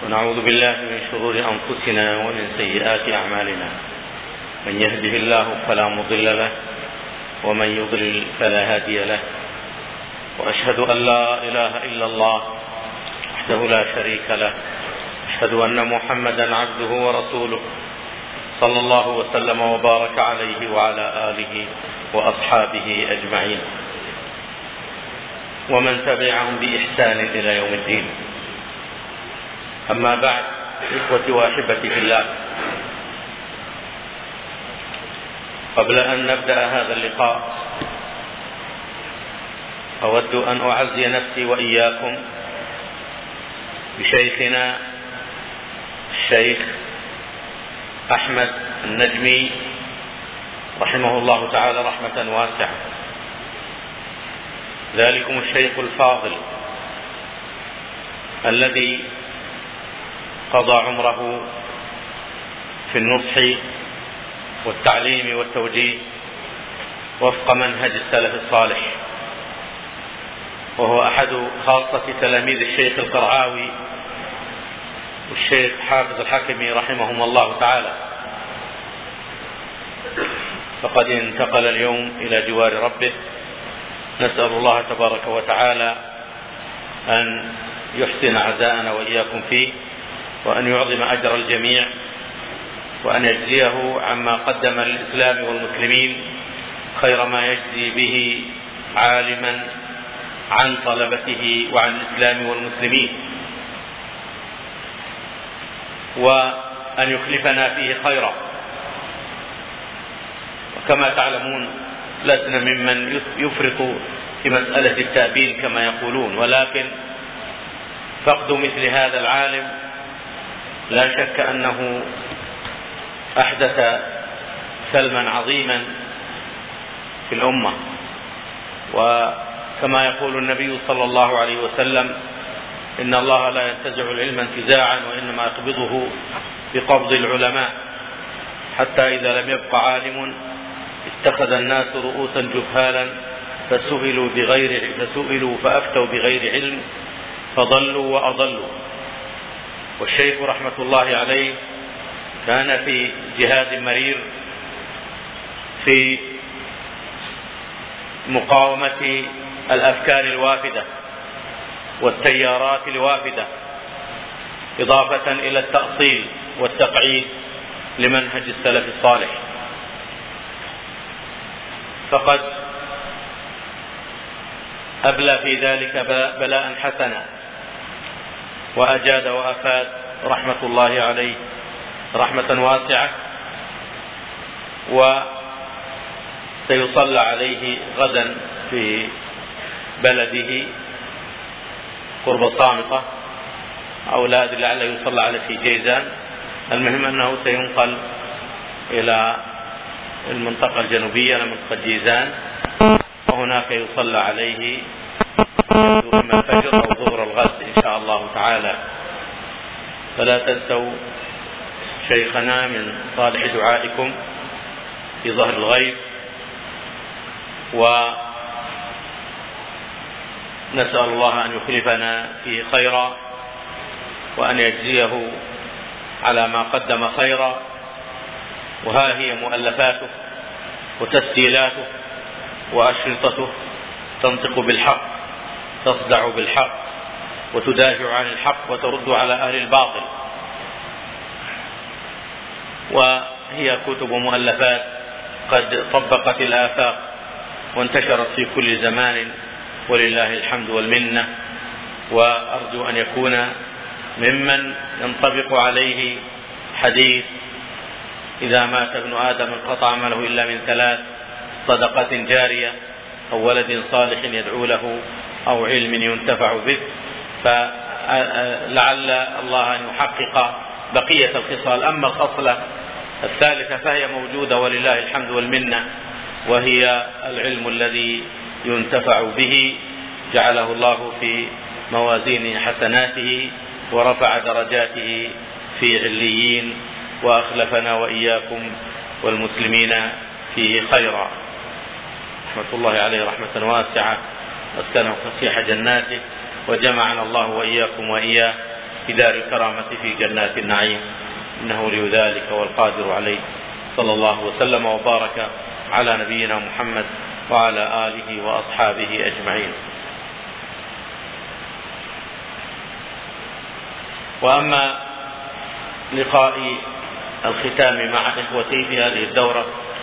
ونعوذ بالله من شرور أنفسنا ومن سيئات أعمالنا، من يهده الله فلا مضل له ومن يضلل فلا هادي له، وأشهد أن لا إله إلا الله وحده لا شريك له، أشهد أن محمدا عبده ورسوله صلى الله وسلم وبارك عليه وعلى آله وأصحابه أجمعين ومن تبعهم بإحسان إلى يوم الدين. أما بعد، إخوتي وأحبتي في الله، قبل أن نبدأ هذا اللقاء أود أن أعزي نفسي وإياكم بشيخنا الشيخ أحمد النجمي رحمه الله تعالى رحمة واسعة. ذلكم الشيخ الفاضل الذي قضى عمره في النصح والتعليم والتوجيه وفق منهج السلف الصالح، وهو أحد خاصة تلاميذ الشيخ القرعاوي والشيخ حافظ الحكمي رحمهم الله تعالى، فقد انتقل اليوم إلى جوار ربه. نسأل الله تبارك وتعالى أن يحسن عزاءنا وإياكم فيه، وأن يعظم أجر الجميع، وأن يجزيه عما قدم للإسلام والمسلمين خير ما يجزي به عالما عن طلبته وعن الإسلام والمسلمين، وأن يخلفنا فيه خيرا. وكما تعلمون لسنا ممن يفرط في مسألة التأبين كما يقولون، ولكن فقد مثل هذا العالم لا شك أنه أحدث سلما عظيما في الأمة. وكما يقول النبي صلى الله عليه وسلم: إن الله لا ينتزع العلم انتزاعا، وإنما يقبضه بقبض العلماء، حتى إذا لم يبق عالم اتخذ الناس رؤوسا جهالا فسئلوا فأفتوا بغير علم فضلوا وأضلوا. والشيخ رحمة الله عليه كان في جهاد مرير في مقاومة الأفكار الوافدة والتيارات الوافدة، إضافة إلى التأصيل والتقعيد لمنهج السلف الصالح. فقد أبلى في ذلك بلاء حسنا، وأجاد وأفاد رحمة الله عليه رحمة واسعة. وسيصلى عليه غدا في بلده قرب صامتة، أو لا أدري لعله يصلى عليه في جيزان. المهم أنه سينقل إلى المنطقة الجنوبية، لمنطقة جيزان، وهناك يصلى عليه إما الفجر أو ظهر الغد إن شاء الله تعالى. فلا تنسوا شيخنا من صالح دعائكم في ظهر الغيب، ونسأل الله أن يخلفنا فيه خيرا، وأن يجزيه على ما قدم خيرا. وها هي مؤلفاته وتسجيلاته وأشرطته تنطق بالحق، تصدع بالحق، وتدافع عن الحق، وترد على أهل الباطل. وهي كتب مؤلفات قد طبقت الآفاق وانتشرت في كل زمان، ولله الحمد والمنة. وأرجو أن يكون ممن ينطبق عليه حديث: إذا مات ابن آدم انقطع عمله إلا من ثلاث: صدقة جارية، أو ولد صالح يدعو له، أو علم ينتفع به. فلعل الله أن يحقق بقية الخصال. أما الخصلة الثالثة فهي موجودة ولله الحمد والمنة، وهي العلم الذي ينتفع به، جعله الله في موازين حسناته ورفع درجاته في عليين، وأخلفنا وإياكم والمسلمين فيه خيرا. رحمة الله عليه رحمة واسعة، واسكنه فسيح جناته، وجمعنا الله وإياكم وإياه في دار الكرامة في جنات النعيم، إنه ولي ذلك والقادر عليه. صلى الله وسلم وبارك على نبينا محمد وعلى آله وأصحابه أجمعين. وأما لقاء الختام مع إخوتي في هذه الدورة،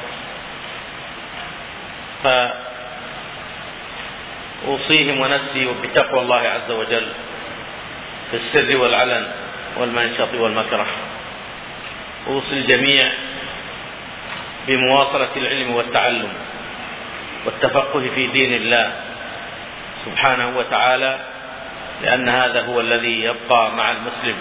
فأوصيهم ونفسي بتقوى الله عز وجل في السر والعلن والمنشط والمكره. أوصي الجميع بمواصلة العلم والتعلم والتفقه في دين الله سبحانه وتعالى، لأن هذا هو الذي يبقى مع المسلم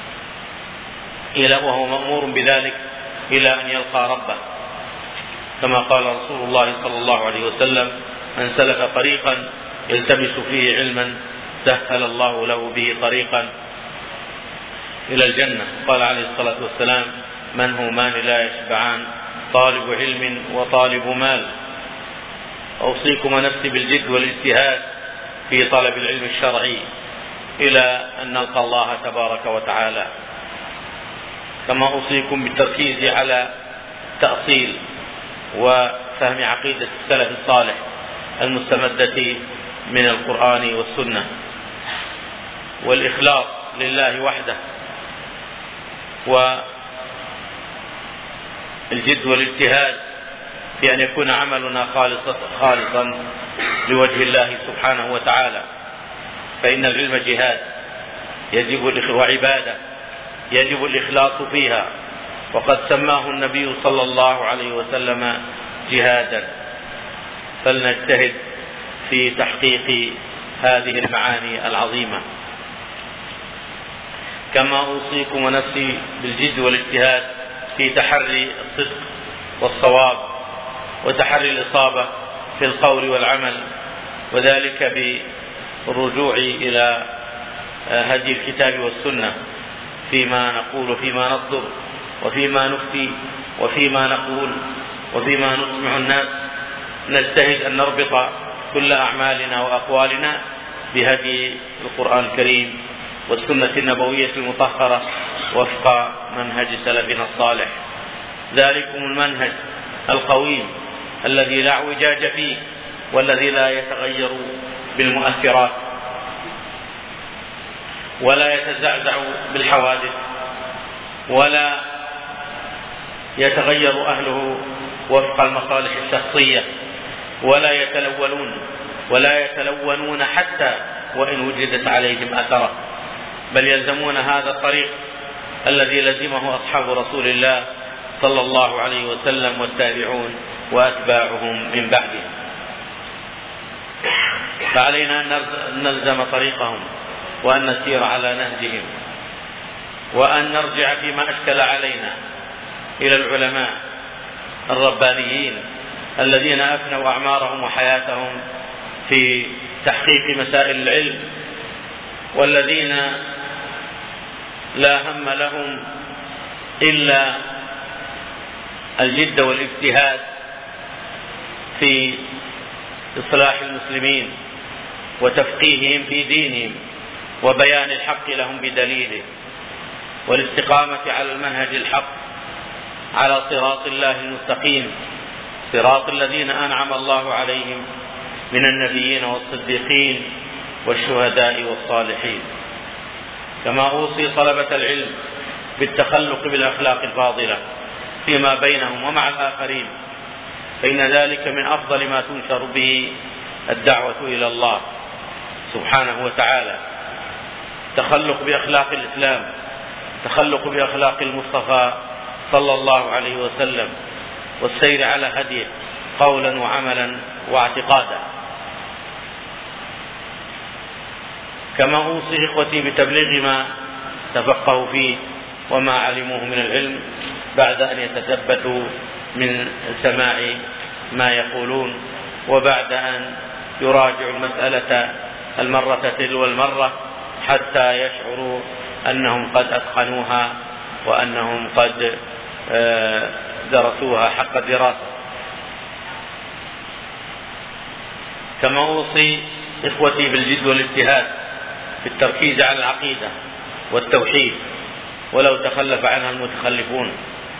وهو مأمور بذلك إلى أن يلقى ربه، كما قال رسول الله صلى الله عليه وسلم: من سلك طريقا يلتمس فيه علما سهل الله له به طريقا إلى الجنة. قال عليه الصلاة والسلام: من همان لا يشبعان، طالب علم وطالب مال. أوصيكم ونفسي بالجد والاجتهاد في طلب العلم الشرعي إلى أن نلقى الله تبارك وتعالى، كما أوصيكم بالتركيز على تأصيل وفهم عقيدة السلف الصالح المستمدة من القرآن والسنة، والإخلاص لله وحده، والجد والاجتهاد في أن يكون عملنا خالصا لوجه الله سبحانه وتعالى، فإن العلم جهاد وعبادة يجب الإخلاص فيها، وقد سماه النبي صلى الله عليه وسلم جهادا، فلنجتهد في تحقيق هذه المعاني العظيمة. كما أوصيكم ونفسي بالجد والاجتهاد في تحري الصدق والصواب وتحري الإصابة في القول والعمل، وذلك بالرجوع إلى هدي الكتاب والسنة فيما نقول وفيما نصدر وفيما نفتي وفيما نقول وفيما نسمع الناس. نجتهد أن نربط كل أعمالنا وأقوالنا بهدي القرآن الكريم والسنة النبوية المطهرة وفق منهج سلفنا الصالح. ذلكم المنهج القويم الذي لا اعوجاج فيه، والذي لا يتغير بالمؤثرات ولا يتزعزع بالحوادث ولا يتغير أهله وفق المصالح الشخصية، ولا يتلونون حتى وإن وجدت عليهم أثرة، بل يلزمون هذا الطريق الذي لزمه أصحاب رسول الله صلى الله عليه وسلم والتابعون وأتباعهم من بعدهم. فعلينا أن نلزم طريقهم وأن نسير على نهجهم، وأن نرجع فيما أشكل علينا إلى العلماء الربانيين الذين أفنوا أعمارهم وحياتهم في تحقيق مسائل العلم، والذين لا هم لهم إلا الجد والاجتهاد في إصلاح المسلمين وتفقيههم في دينهم وبيان الحق لهم بدليله، والاستقامة على المنهج الحق على صراط الله المستقيم، صراط الذين أنعم الله عليهم من النبيين والصديقين والشهداء والصالحين. كما أوصي طلبة العلم بالتخلق بالأخلاق الفاضلة فيما بينهم ومع الآخرين، فإن ذلك من أفضل ما تنشر به الدعوة إلى الله سبحانه وتعالى. تخلق بأخلاق الإسلام، تخلق بأخلاق المصطفى صلى الله عليه وسلم، والسير على هديه قولا وعملا واعتقادا. كما أوصي إخوتي بتبليغ ما تفقهوا فيه وما علموه من العلم بعد أن يتثبتوا من سماع ما يقولون، وبعد أن يراجعوا المسألة المرة تلو المرة حتى يشعروا أنهم قد أتقنوها وأنهم قد درسوها حق الدراسة. كما أوصي إخوتي بالجد والاجتهاد في التركيز على العقيدة والتوحيد ولو تخلف عنها المتخلفون،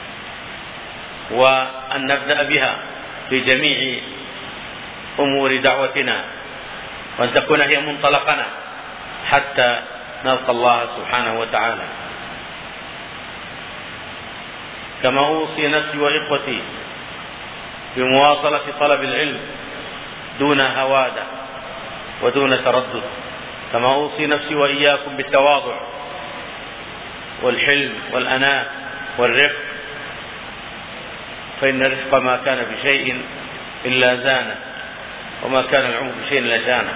وأن نبدأ بها في جميع أمور دعوتنا، وأن تكون هي منطلقنا حتى نلقى الله سبحانه وتعالى. كما أوصي نفسي وإخوتي بمواصلة طلب العلم دون هوادة ودون تردد، كما أوصي نفسي وإياكم بالتواضع والحلم والأناة والرفق، فإن الرفق ما كان بشيء إلا زانه، وما كان العنف بشيء إلا شانه.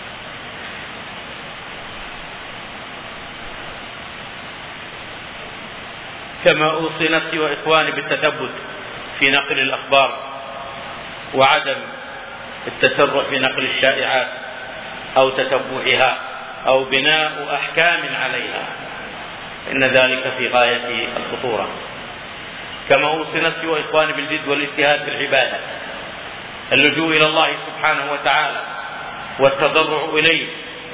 كما أوصي نفسي وإخواني بالتثبت في نقل الأخبار، وعدم التسرع في نقل الشائعات أو تتبعها أو بناء أحكام عليها، إن ذلك في غاية الخطورة. كما أوصي نفسي وإخواني بالجد والاجتهاد في العبادة، اللجوء إلى الله سبحانه وتعالى والتضرع إليه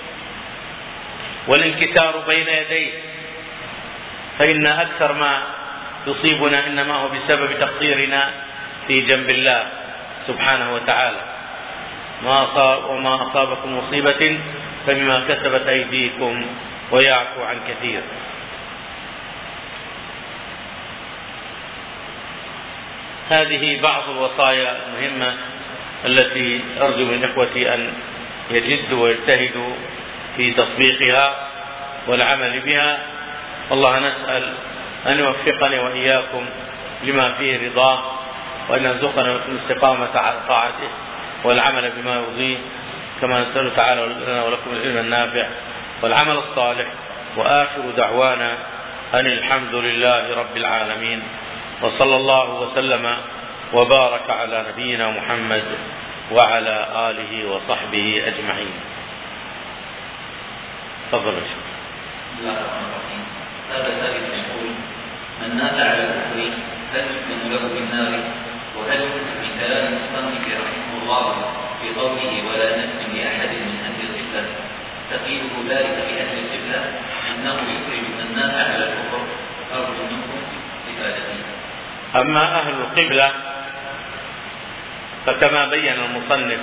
والانكسار بين يديه، فإن أكثر ما يصيبنا إنما هو بسبب تقصيرنا في جنب الله سبحانه وتعالى. وما أصابكم مصيبة فبما كسبت أيديكم ويعفو عن كثير. هذه بعض الوصايا المهمة التي أرجو من إخوتي أن يجدوا ويجتهدوا في تطبيقها والعمل بها. والله نسأل أن يوفقني وإياكم لما فيه رضاه، وأن يرزقنا الاستقامة على طاعته والعمل بما يرضيه، كما نسأل تعالى لنا ولكم العلم النافع والعمل الصالح. وآخر دعوانا أن الحمد لله رب العالمين، وصلى الله وسلم وبارك على نبينا محمد وعلى آله وصحبه أجمعين. تفضل يا شيخ. بسم الله الرحمن الرحيم. هذا ثالث يقول: من مات على الكفر هل يحكم له بالنار؟ وهل يحكم بكلام المصنف رحمه الله في قوله ولا نسلم لأحد من أهل القبلة تقيله ذلك بأهل القبلة أنه يخرج من مات على الكفر؟ أرجو منكم إفادتي. أما أهل القبلة فكما بين المصنف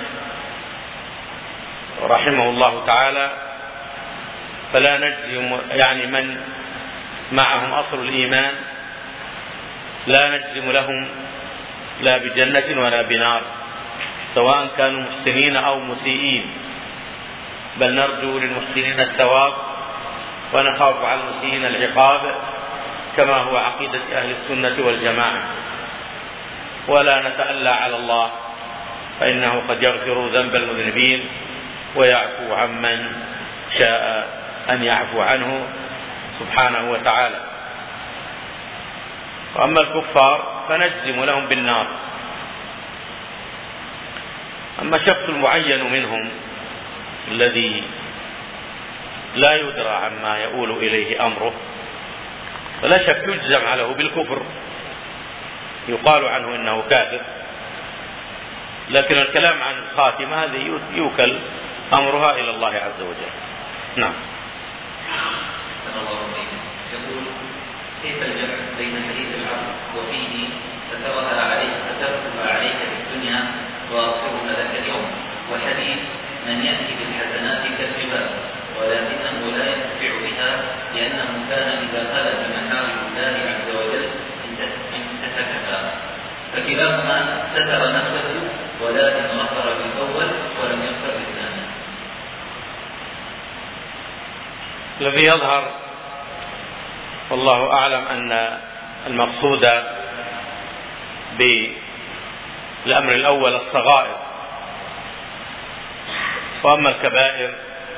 رحمه الله تعالى فلا نجزم، يعني من معهم أصل الإيمان لا نجزم لهم لا بجنة ولا بنار، سواء كانوا محسنين أو مسيئين، بل نرجو للمحسنين الثواب ونخاف على المسيئين العقاب، كما هو عقيدة أهل السنة والجماعة. ولا نتألى على الله، فإنه قد يغفر ذنب المذنبين ويعفو عمن شاء أن يعفو عنه سبحانه وتعالى. وأما الكفار فنجزم لهم بالنار. أما الشخص المعين منهم الذي لا يدرى عما يؤول إليه أمره فلا شك يجزم عليه بالكفر، يقال عنه إنه كافر، لكن الكلام عن الخاتمة هذه يوكل أمرها إلى الله عز وجل. نعم. يقول: كيف الجمع بين حديث العبد وفيه سترها عليك في الدنيا وأغفرها لك اليوم، وحديث من يأتي بالحسنات كالجبال ولكنه لا ينتفع بها لأنه كان إذا خلت محارم الله عز وجل انتهكها، فكلاهما ستر نفسه ولكن غفر بالأول ولم يغفر بالثاني؟ الذي يظهر والله أعلم أن المقصود بالأمر الأول الصغائر، وأما الكبائر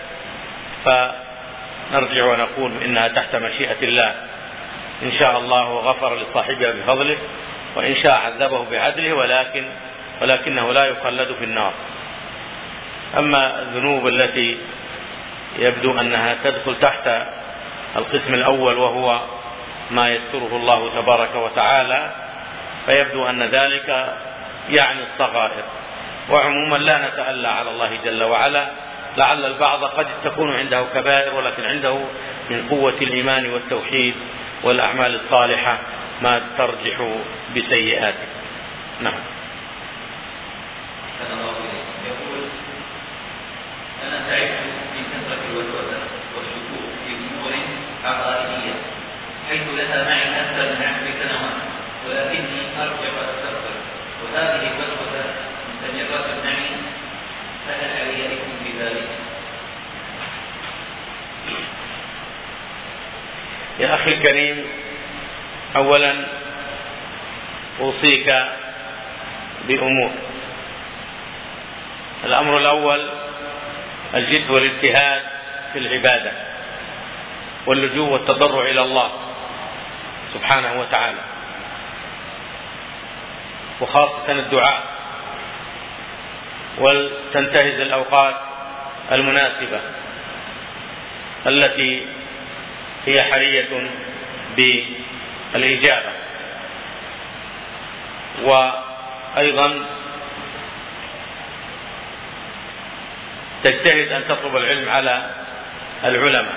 فنرجع ونقول إنها تحت مشيئة الله، إن شاء الله غفر لصاحبها بفضله، وإن شاء عذبه بعدله، ولكنه لا يخلد في النار. أما الذنوب التي يبدو أنها تدخل تحت القسم الأول وهو ما يستره الله تبارك وتعالى، فيبدو أن ذلك يعني الصغائر. وعموما لا نتألى على الله جل وعلا، لعل البعض قد تكون عنده كبائر ولكن عنده من قوة الإيمان والتوحيد والأعمال الصالحة ما ترجح بسيئاته. نعم. يقول: أنا تعبت من كثرة الوسوسة والشكوك في أمور عقائدية حيث لها معي أكثر من 10 سنوات، ولكني أرجع وأستغفر، وهذه الوسوسة مستمرة معي، فهل علي إثم بذلك؟ يا أخي الكريم، أولا أوصيك بأمور. الأمر الأول الجد والاجتهاد في العبادة واللجوء والتضرع إلى الله سبحانه وتعالى، وخاصة الدعاء، وتنتهز الأوقات المناسبة التي هي حرية بالإجابة. وأيضا تجتهد أن تطلب العلم على العلماء،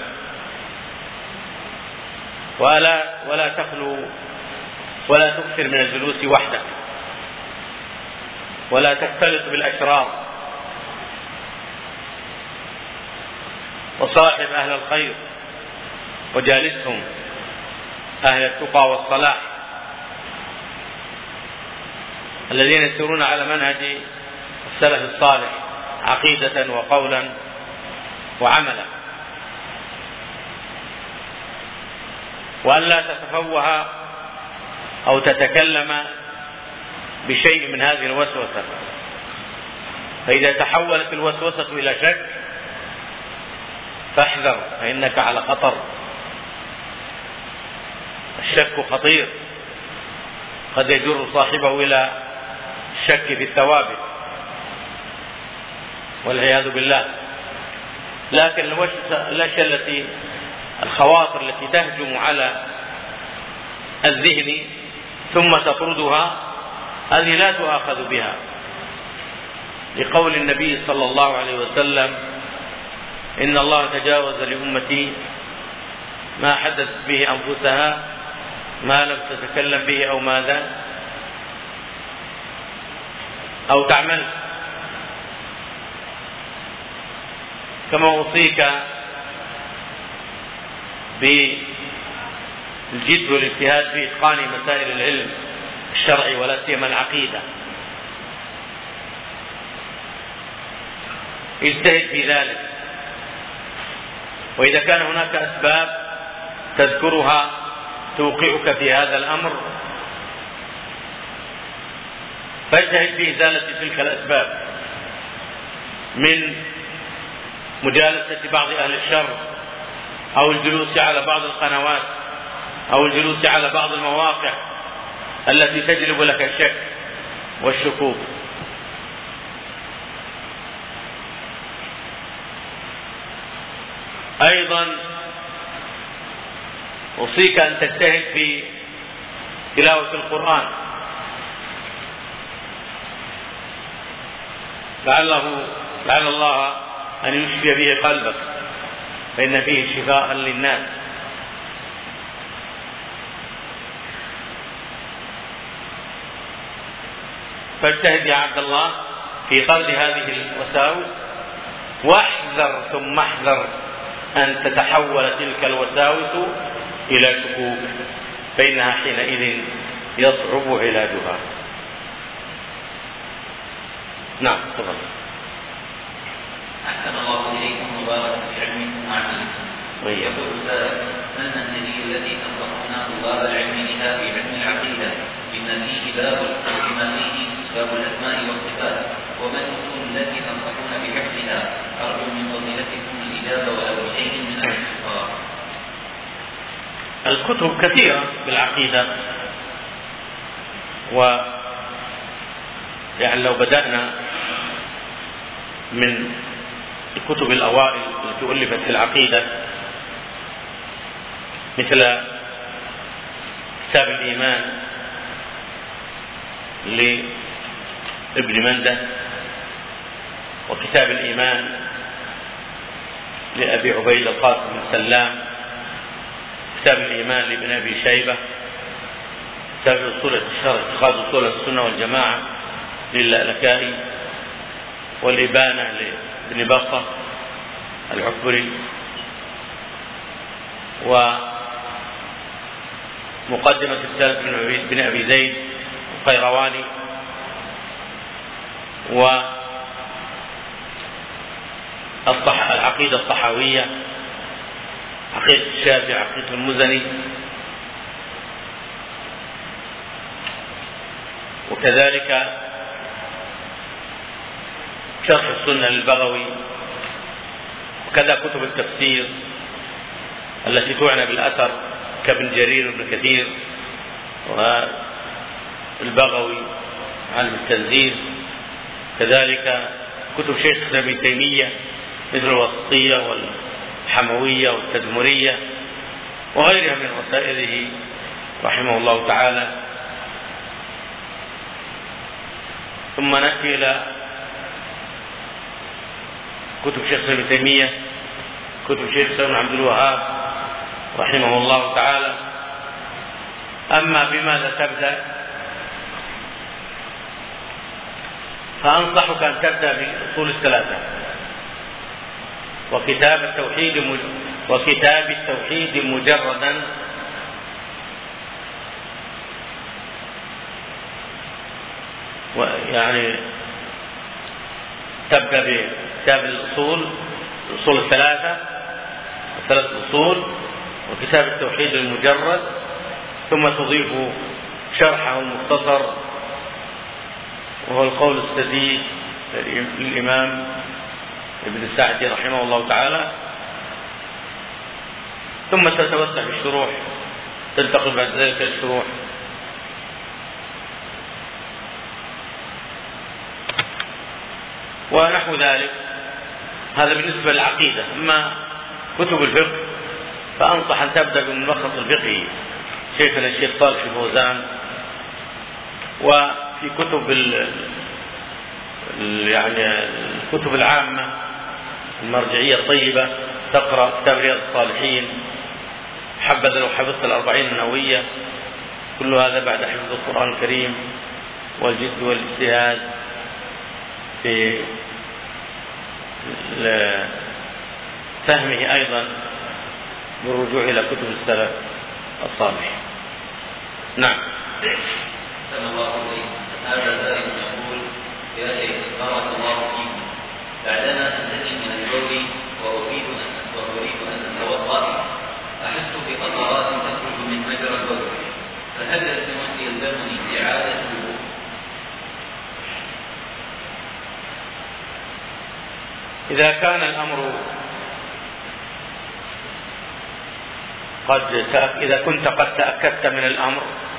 ولا تخلو ولا تكثر من الجلوس وحدك، ولا تختلط بالأشرار، وصاحب أهل الخير وجالسهم أهل التقى والصلاح الذين يسيرون على منهج السلف الصالح عقيدة وقولا وعملا، وأن لا تتفوه أو تتكلم بشيء من هذه الوسوسة، فإذا تحولت الوسوسة إلى شك فاحذر، فإنك على خطر. الشك خطير، قد يجر صاحبه إلى الشك في الثوابت والعياذ بالله. لكن الأشياء التي الخواطر التي تهجم على الذهن ثم تطردها هذه لا تؤاخذ بها، لقول النبي صلى الله عليه وسلم: إن الله تجاوز لأمتي ما حدثت به أنفسها ما لم تتكلم به أو ماذا أو تعمل. كما أوصيك بالجد والاجتهاد في إتقان مسائل العلم الشرعي ولا سيما العقيدة. اجتهد في ذلك، وإذا كان هناك أسباب تذكرها توقعك في هذا الأمر فاجتهد في إزالة تلك الأسباب، من مجالسة بعض أهل الشر، أو الجلوس على بعض القنوات، أو الجلوس على بعض المواقع التي تجلب لك الشك والشكوك. أيضا أوصيك أن تجتهد في تلاوة القرآن، لعل الله أن يشفي به قلبك، فإن فيه شفاء للناس. فاجتهد يا عبد الله في طرد هذه الوساوس، واحذر ثم احذر أن تتحول تلك الوساوس إلى شكوك، فإنها حينئذ يصعب علاجها. نعم، تفضل. أحسن الله إليكم وبارك في علمكم وعملكم. يقول السائل: ما المنهجية التي تنصحون طلاب العلم بها في علم العقيدة، بما فيه باب الأسماء والصفات، وما الأصول التي تنصحون بحفظها؟ أرجو من فضيلتكم الإجابة ولو شيء من الاختصار. الكتب كثيرة بالعقيدة، يعني لو بدأنا من الكتب الأوائل التي ألفت في العقيدة مثل كتاب الإيمان لابن مندة، وكتاب الإيمان لأبي عبيد القاسم بن سلام، كتاب الإيمان لابن أبي شيبة، كتاب اتخاذ أصول السنة والجماعة للألكائي، والإبانة لابن بطة العكبري، ومقدمة رسالة بن أبي زيد القيرواني، والعقيدة الطحاوية، عقيدة الشافعي، عقيدة المزني، وكذلك شرح السنة للبغوي، وكذا كتب التفسير التي تعنى بالأثر كابن جرير بن كثير والبغوي عن التنزيل، كذلك كتب شيخ ابن تيمية مثل الوسطية والحموية والتدمرية وغيرها من رسائله رحمه الله تعالى. ثم نأتي إلى كتب شيخ ابن تيمية، كتب شيخ ابن عبد الوهاب رحمه الله تعالى. أما بماذا تبدأ؟ فأنصحك أن تبدأ بأصول الثلاثة وكتاب التوحيد مجردا، يعني تبدأ بكتاب الأصول الثلاث أصول وكتاب التوحيد المجرد، ثم تضيف شرحه المختصر وهو القول السديد للإمام ابن سعدي رحمه الله تعالى، ثم تتوسع في الشروح، تنتقل بعد ذلك الشروح. ونحو ذلك. هذا بالنسبة للعقيدة. أما كتب الفقه فأنصح أن تبدأ بالملخص الفقهي شيخنا الشيخ صالح الفوزان، وفي كتب يعني الكتب العامة المرجعية الطيبة تقرأ كتاب رياض الصالحين، حبذا لو حفظت الأربعين النووية، كل هذا بعد حفظ القرآن الكريم والجد والاجتهاد في فهمه أيضا بالرجوع إلى كتب السلف الصالح. نعم. هذا سائل يقول: يا شيخ بارك الله فيكم، بعدما أنتهي من الجو وأريد أن أتوضأ أحس بقطرات تخرج من مجرى البول، فهل يلزمني إعادة الوضوء؟ إذا كان الأمر إذا كنت قد تأكدت من الأمر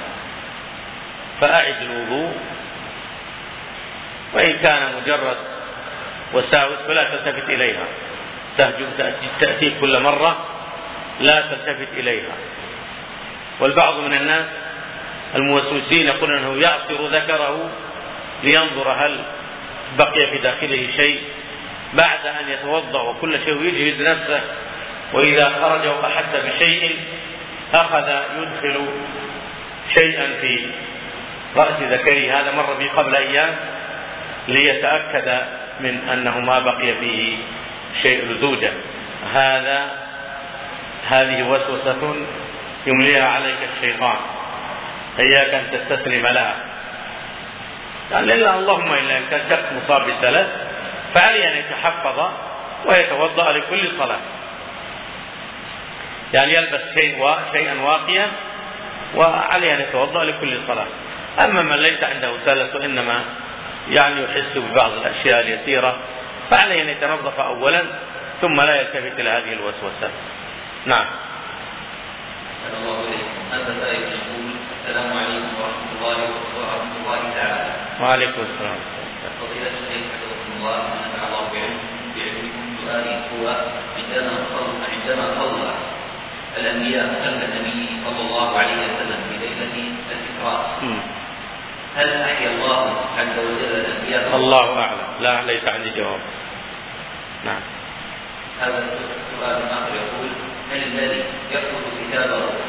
فأعد الوضوء، وإن كان مجرد وساوس فلا تلتفت إليها، تأتي كل مرة لا تلتفت إليها. والبعض من الناس الموسوسين يقول أنه يعصر ذكره لينظر هل بقي في داخله شيء بعد أن يتوضأ وكل شيء يجهز نفسه، وإذا خرج وأحس بشيء أخذ يدخل شيئا في رأس ذكره. هذا مر بي قبل أيام ليتأكد من أنه ما بقي فيه شيء لزوجة. هذه وسوسة يمليها عليك الشيطان، إياك أن تستسلم لها. يعني اللهم إلا إن كان شخص مصاب بالثلاث فعليه أن يتحفظ ويتوضأ لكل صلاة، يعني يلبس شيئا واقيا وعليه أن يتوضأ لكل صلاة. أما من ليس عنده سلس وإنما يعني يحس ببعض الأشياء اليسيرة فعليه أن يتنظف أولا ثم لا يلتفت إلى هذه الوسوسة. نعم. هذا سائل يقول: السلام عليكم ورحمة الله تعالى. وعليكم السلام. فضيلة الشيخ حفظكم الله ونفع الله بعلمكم، سؤالي هو: عندما صلى الأنبياء خلف النبي صلى الله عليه وسلم في ليلة الإسراء، هل أحيا الله عز وجل الأنبياء؟ الله أعلم، لا ليس عندي جواب. نعم. هذا السؤال الآخر يقول: هل الذي يأخذ كتابه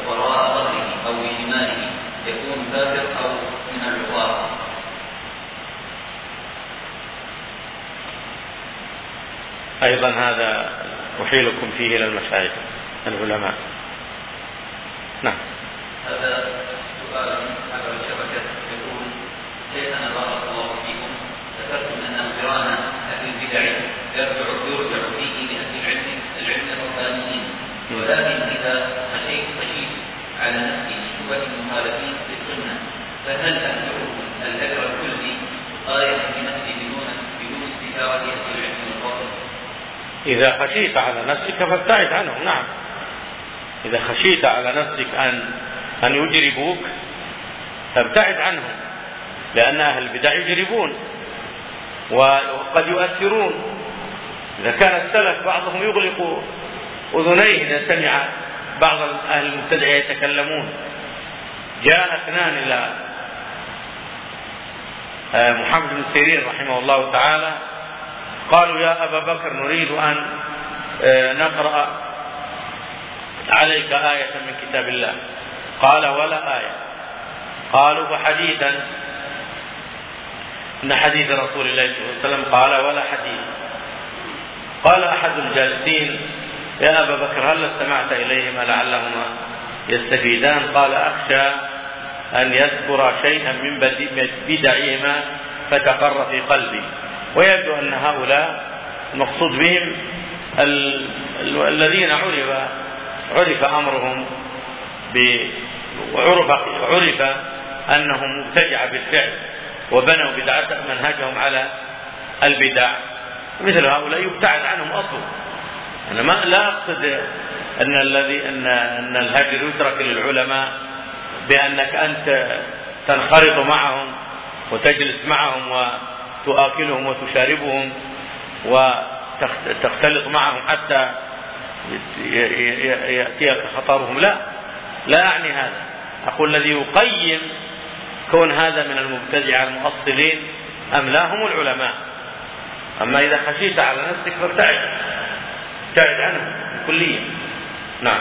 أيضا هذا أحيلكم فيه إلى المشايخ العلماء. نعم. هذا سؤال على الشبكة يقول: شيخنا بارك الله فيكم، ذكرتم أن قران أهل البدع يرجع فيه لأهل العلم الربانيين، ولكن إذا خشيت على نفسي شبهة المخالفين للسنة فهل أهجر الأجر الكلي آية بنفسي بدون استشارة أهل العلم والفضل؟ إذا خشيت على نفسك فابتعد عنهم. نعم، إذا خشيت على نفسك أن يجربوك فابتعد عنهم، لأن أهل البدع يجربون وقد يؤثرون. إذا كان السلف بعضهم يغلق أذنيه إذا سمع بعض أهل المبتدع يتكلمون. جاء اثنان إلى محمد بن سيرين رحمه الله تعالى قالوا: يا أبا بكر، نريد أن نقرأ عليك آية من كتاب الله. قال: ولا آية. قالوا: فحديثا، إن حديث رسول الله صلى الله عليه وسلم. قال: ولا حديث. قال أحد الجالسين: يا أبا بكر، هل استمعت إليهما لعلهما يستفيدان؟ قال: أخشى أن يذكر شيئا من بدعهما فتقر في قلبي. ويبدو أن هؤلاء المقصود بهم الذين عرف أمرهم وعرف أنهم مبتدعة بالفعل وبنوا منهجهم على البدع. مثل هؤلاء يبتعد عنهم أصلا. أنا لا أقصد أن الهجر يترك للعلماء بأنك أنت تنخرط معهم وتجلس معهم وتؤكلهم وتشاربهم وتختلط معهم حتى يأتيك خطرهم. لا أعني هذا. أقول الذي يقيم كون هذا من المبتدع المؤصلين أم لا هم العلماء. أما إذا خشيت على نفسك فابتعد عنه كليا. نعم.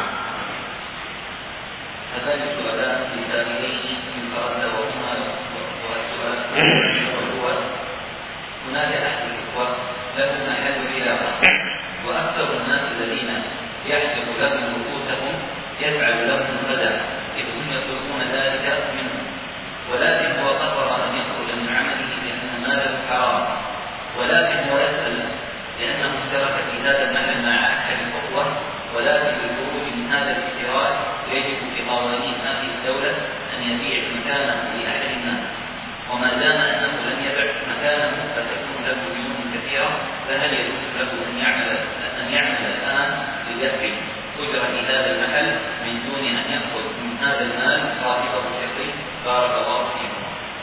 هذان السؤالان في سائلين من فرد وهما والسؤال هو: هناك أحد الإخوة لهم محل العلاقة، وأكثر الناس الذين يحسب لهم نفوسهم يفعل لهم الغداء إذ هم يطلبون ذلك منهم، ولكن هو قرر أن يخرج من عمله لأن ماله حرام، ولكن هو يسأل لأنه اشترك في هذا المحل مع أحد الأخوة، ولكن للخروج من هذا الاشتراك يجب في قوانين هذه الدولة أن يبيع مكانه لأحد الناس، وما دام أنه لم يبع مكانه فتكون له ديون كثيرة، فهل يجوز له أن يعمل الآن ليدفع أجرة هذا المحل من دون أن يأخذ من هذا المال صاحبه الشقي؟ بارك الله فيكم.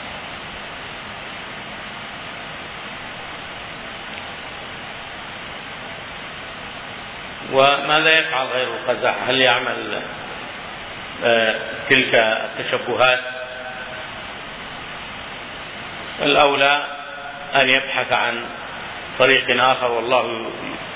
وماذا يفعل غير القزاح؟ هل يعمل تلك التشبهات؟ الأولى أن يبحث عن طريق آخر، والله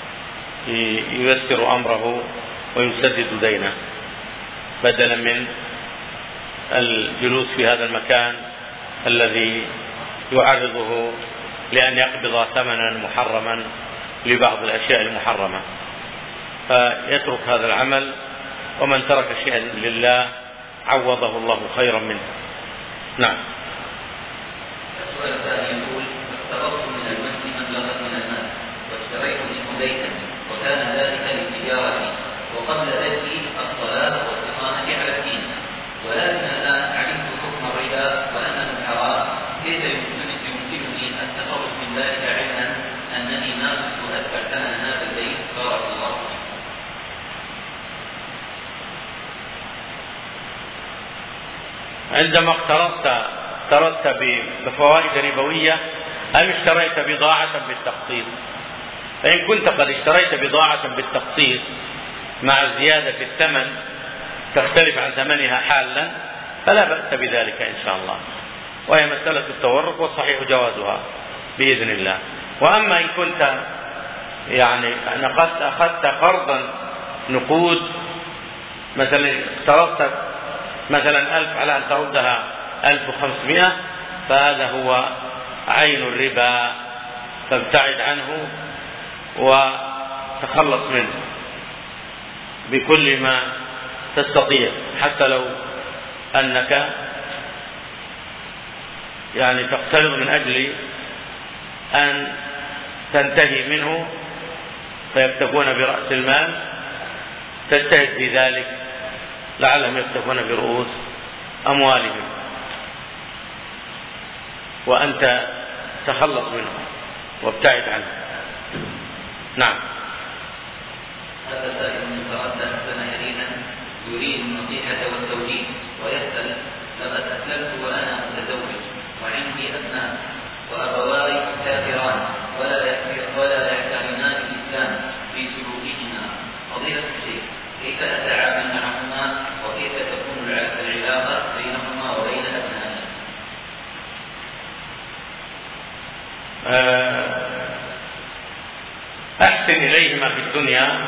ييسر أمره ويسدد دينه، بدلا من الجلوس في هذا المكان الذي يعرضه لأن يقبض ثمنا محرما لبعض الأشياء المحرمة. فيترك هذا العمل، ومن ترك شيئا لله عوضه الله خيرا منه. نعم. السؤال الثاني يقول: اقترضت من المسجد مبلغا من المال واشتريت منه بيتا، وكان ذلك للتجارة وقبل ذلك الصلاة والاستقامة على الدين، ولكن الآن علمت حكم الربا وأنه حرام، كيف يمكنني التخلص من ذلك علما أنني ما كنت أدفع ثمن هذا البيت؟ بارك الله فيك. عندما اقترضت بفوائد ربوية أم اشتريت بضاعة بالتقسيط؟ فإن كنت قد اشتريت بضاعة بالتقسيط مع زيادة الثمن تختلف عن ثمنها حالا فلا بأس بذلك إن شاء الله، وهي مسألة التورق والصحيح جوازها بإذن الله. وأما إن كنت أخذت قرضا نقود، مثلا اقترضت مثلا 1000 على أن تردها 1500، فهذا هو عين الربا، فابتعد عنه تخلص منه بكل ما تستطيع، حتى لو أنك يعني تقترض من أجل أن تنتهي منه فيكتفون برأس المال، تجتهد في ذلك لعلهم يكتفون برؤوس أموالهم وأنت تخلص منه وابتعد عنه. نعم. هذا سائل يتردد سنهرينا يريد النصيحة والتوجيه ويسأل: لقد أسلمت وأنا متزوج وعندي أبناء وأبواي كافران ولا يحترمان الإسلام في سلوكهما، فضيلة الشيخ كيف أتعامل معهما وكيف تكون العلاقة بينهما وبين أبنائي؟ أحسن إليهما في الدنيا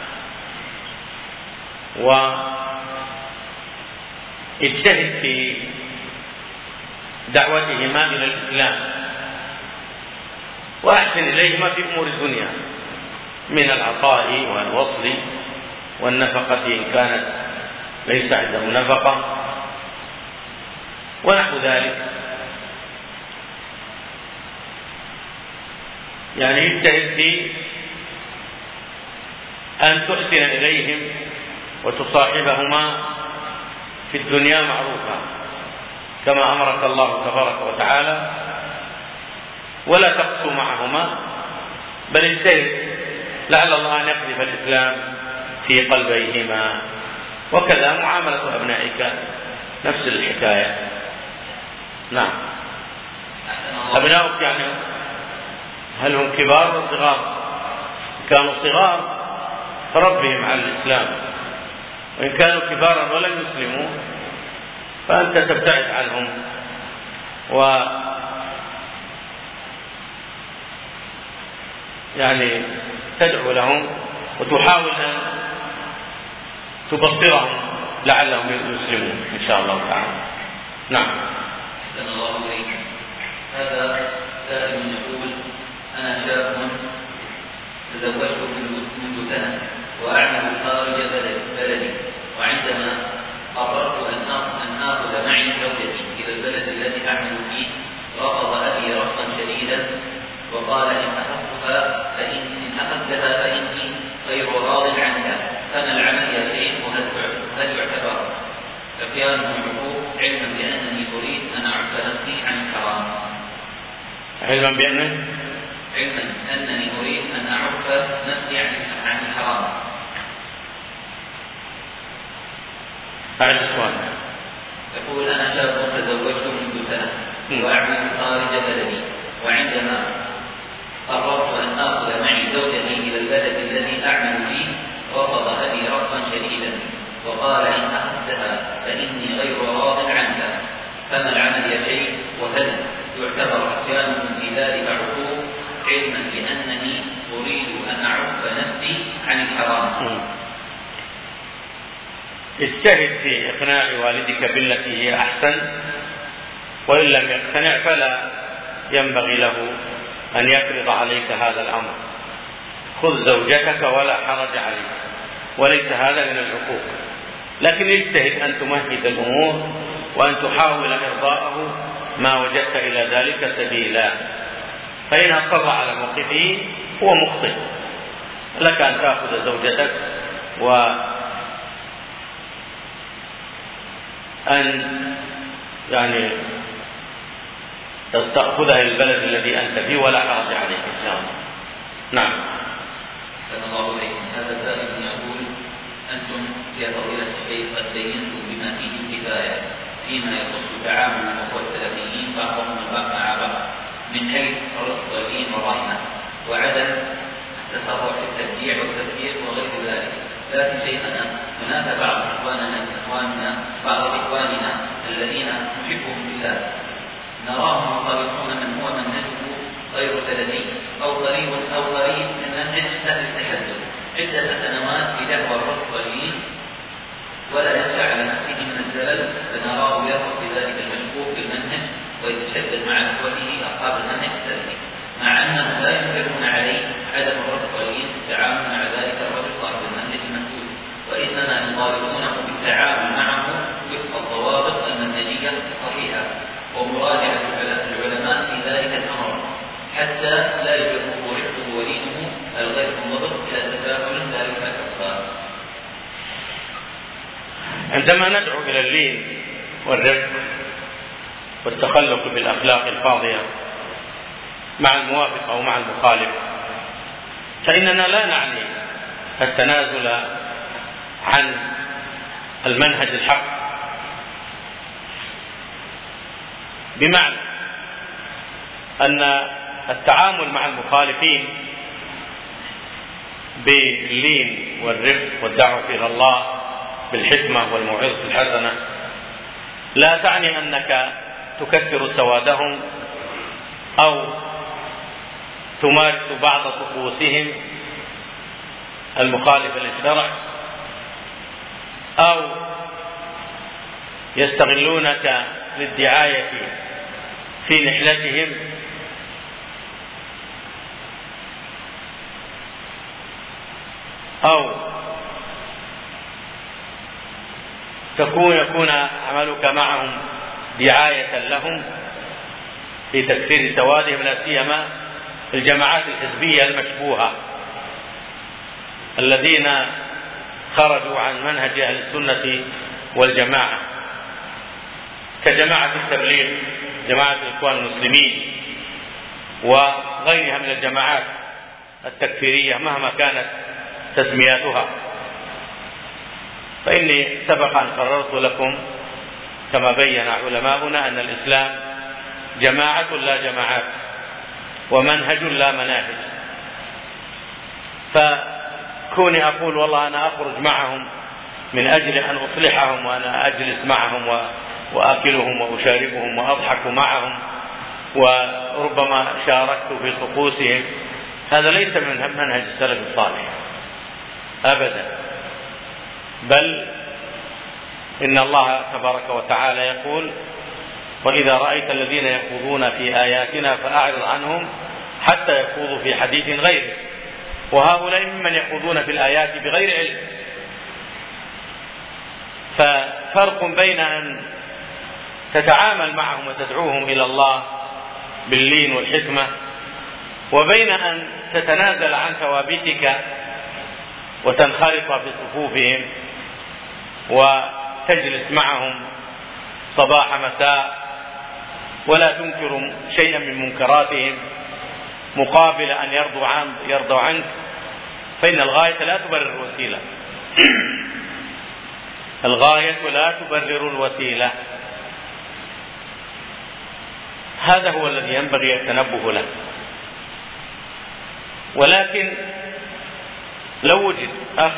واجتهد في دعوتهما إلى الإسلام، وأحسن إليهما في أمور الدنيا من العطاء والوصل والنفقة إن كانت ليس عنده نفقة ونحو ذلك. يعني اجتهد في أن تحسن إليهم وتصاحبهما في الدنيا معروفا كما أمرك الله تبارك وتعالى، ولا تقسو معهما، بل اجتهد لعل الله أن يقذف الإسلام في قلبيهما. وكذا معاملة أبنائك نفس الحكاية. نعم. أبنائك يعني هل هم كبار أو صغار؟ كانوا صغار فربهم على الإسلام، وإن كانوا كبارا ولم يسلموا فأنت تبتعد عنهم يعني تدعو لهم وتحاول أن تبصرهم لعلهم يسلمون إن شاء الله تعالى. نعم. أحسن الله إليك. هذا سائل يقول: أنا شاب تزوجت منذ سنة وأعمل خارج بلدي، وعندما قررت أن آخذ معي زوجتي إلى البلد الذي أعمل فيه رفض أبي رفضا شديدا وقال: إن أخذتها فإني غير راض عنها، فما العمل يا شيخ وهل يعتبر فقيان الحقوق، علما بأنني أريد أن أعف نفسي عن الحرام؟ علما أنني أريد أن أعف نفسي عن الحرام. هذا السؤال. يقول: أنا شاب تزوجت منذ سنة وأعمل خارج بلدي، وعندما قررت أن آخذ معي زوجتي إلى البلد الذي أعمل فيه رفض أبي رفضا شديدا وقال: إن أخذتها فإني غير راض عنها، فما العمل يا شيخ وهل يعتبر عصيانهم في ذلك عقوق، علما بأنني أريد أن أعف نفسي عن الحرام؟ اجتهد في إقناع والدك بالتي هي أحسن، وإن لم يقتنع فلا ينبغي له أن يفرض عليك هذا الأمر. خذ زوجتك ولا حرج عليك، وليس هذا من العقوق، لكن اجتهد أن تمهد الأمور وأن تحاول إرضاءه ما وجدت إلى ذلك سبيلا. فإن أصر على موقفه هو مخطئ، لك أن تأخذ زوجتك أن يعني تأخذها إلى البلد الذي أنت فيه ولا حرج عليك إن شاء الله. نعم. أحسن الله إليكم. هذا سائل يقول: أنتم يا فضيلة الشيخ قد بينتم بما فيه الكفاية فيما يخص تعامل الأخوة السلفيين بعضهم مع بعض من حيث الرفق والدين والرحمة وعدم التسرع في التبديع والتفكير وغير ذلك، لكن شيخنا هناك بعض إخواننا الذين نحبهم بالله نراهم يخالفون من هو منهجه غير سلفي أو قريب من منهج أهل التشدد عدة سنوات في دعوى الرفق والدين ولا يخشى على نفسه من الزلل، فنراه يرفض بذلك المشكوك بالمنهج ويتشدد مع إخوته أصحاب المنهج السلفي، مع أنهم لا ينكرون عليه عدم الرفق والدين في التعامل مع عندما ندعو إلى اللين والرفق والتخلق بالأخلاق الفاضلة مع الموافق أو مع المخالف، فإننا لا نعني التنازل عن المنهج الحق، بمعنى أن التعامل مع المخالفين باللين والرفق والدعوة إلى الله بالحكمة والموعظة الحسنة لا تعني أنك تكثر سوادهم أو تمارس بعض طقوسهم المخالفة للشرع أو يستغلونك للدعاية في نحلتهم أو يكون عملك معهم دعاية لهم في تكثير سوادهم، لا سيما الجماعات الحزبية المشبوهة الذين خرجوا عن منهج أهل السنة والجماعة، كجماعة التبليغ، جماعة الإخوان المسلمين، وغيرها من الجماعات التكفيرية مهما كانت تسمياتها. فإني سبق أن قررت لكم كما بين علماؤنا أن الإسلام جماعة لا جماعات، ومنهج لا مناهج. فكوني أقول والله أنا أخرج معهم من أجل أن أصلحهم وأنا أجلس معهم وأكلهم وأشاربهم وأضحك معهم وربما شاركت في طقوسهم، هذا ليس من منهج السلف الصالح أبدا، بل إن الله تبارك وتعالى يقول: وإذا رأيت الذين يخوضون في آياتنا فأعرض عنهم حتى يخوضوا في حديث غيره، وهؤلاء ممن يخوضون في الآيات بغير علم. ففرق بين أن تتعامل معهم وتدعوهم إلى الله باللين والحكمة، وبين أن تتنازل عن ثوابتك وتنخرط في صفوفهم وتجلس معهم صباح مساء ولا تنكر شيئا من منكراتهم مقابل أن يرضوا عنك، فإن الغاية لا تبرر الوسيلة. الغاية لا تبرر الوسيلة. هذا هو الذي ينبغي التنبه له. ولكن لو وجد أخ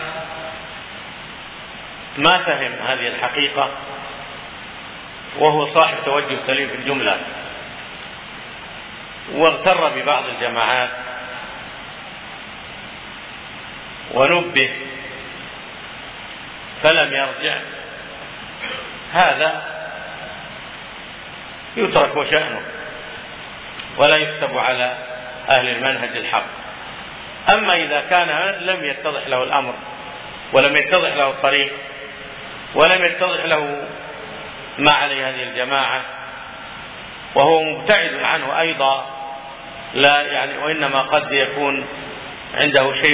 ما فهم هذه الحقيقة وهو صاحب توجه سليم في الجملة واغتر ببعض الجماعات ونبه فلم يرجع، هذا يترك وشأنه ولا يكتب على أهل المنهج الحق. أما إذا كان لم يتضح له الأمر ولم يتضح له الطريق ولم يتضح له ما عليه هذه الجماعة وهو مبتعد عنه أيضا، لا يعني وإنما قد يكون عنده شيء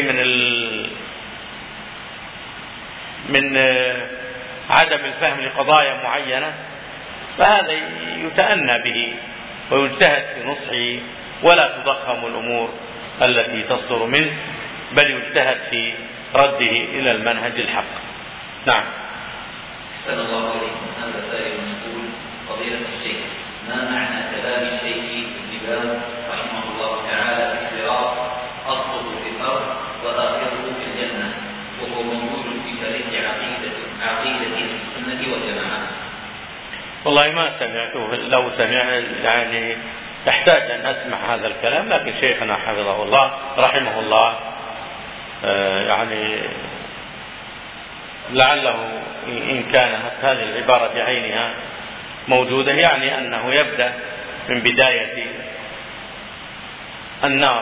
من عدم الفهم لقضايا معينة، فهذا يتأنى به ويجتهد في نصحه ولا تضخم الأمور التي تصدر منه، بل يجتهد في رده إلى المنهج الحق. نعم. أحسن الله عليكم. هذا سائل يقول: فضيلة الشيخ، ما معنى كلام الشيخ ابن باز رحمه الله تعالى في الصراط أصله في الأرض وآخره في الجنة، وهو موجود في تاريخ عقيدة السنة والجماعة؟ والله ما سمعته، لو سمعت يعني يحتاج أن أسمع هذا الكلام، لكن شيخنا حفظه الله رحمه الله يعني لعله إن كانت هذه العبارة بعينها موجودة يعني أنه يبدأ من بداية النار،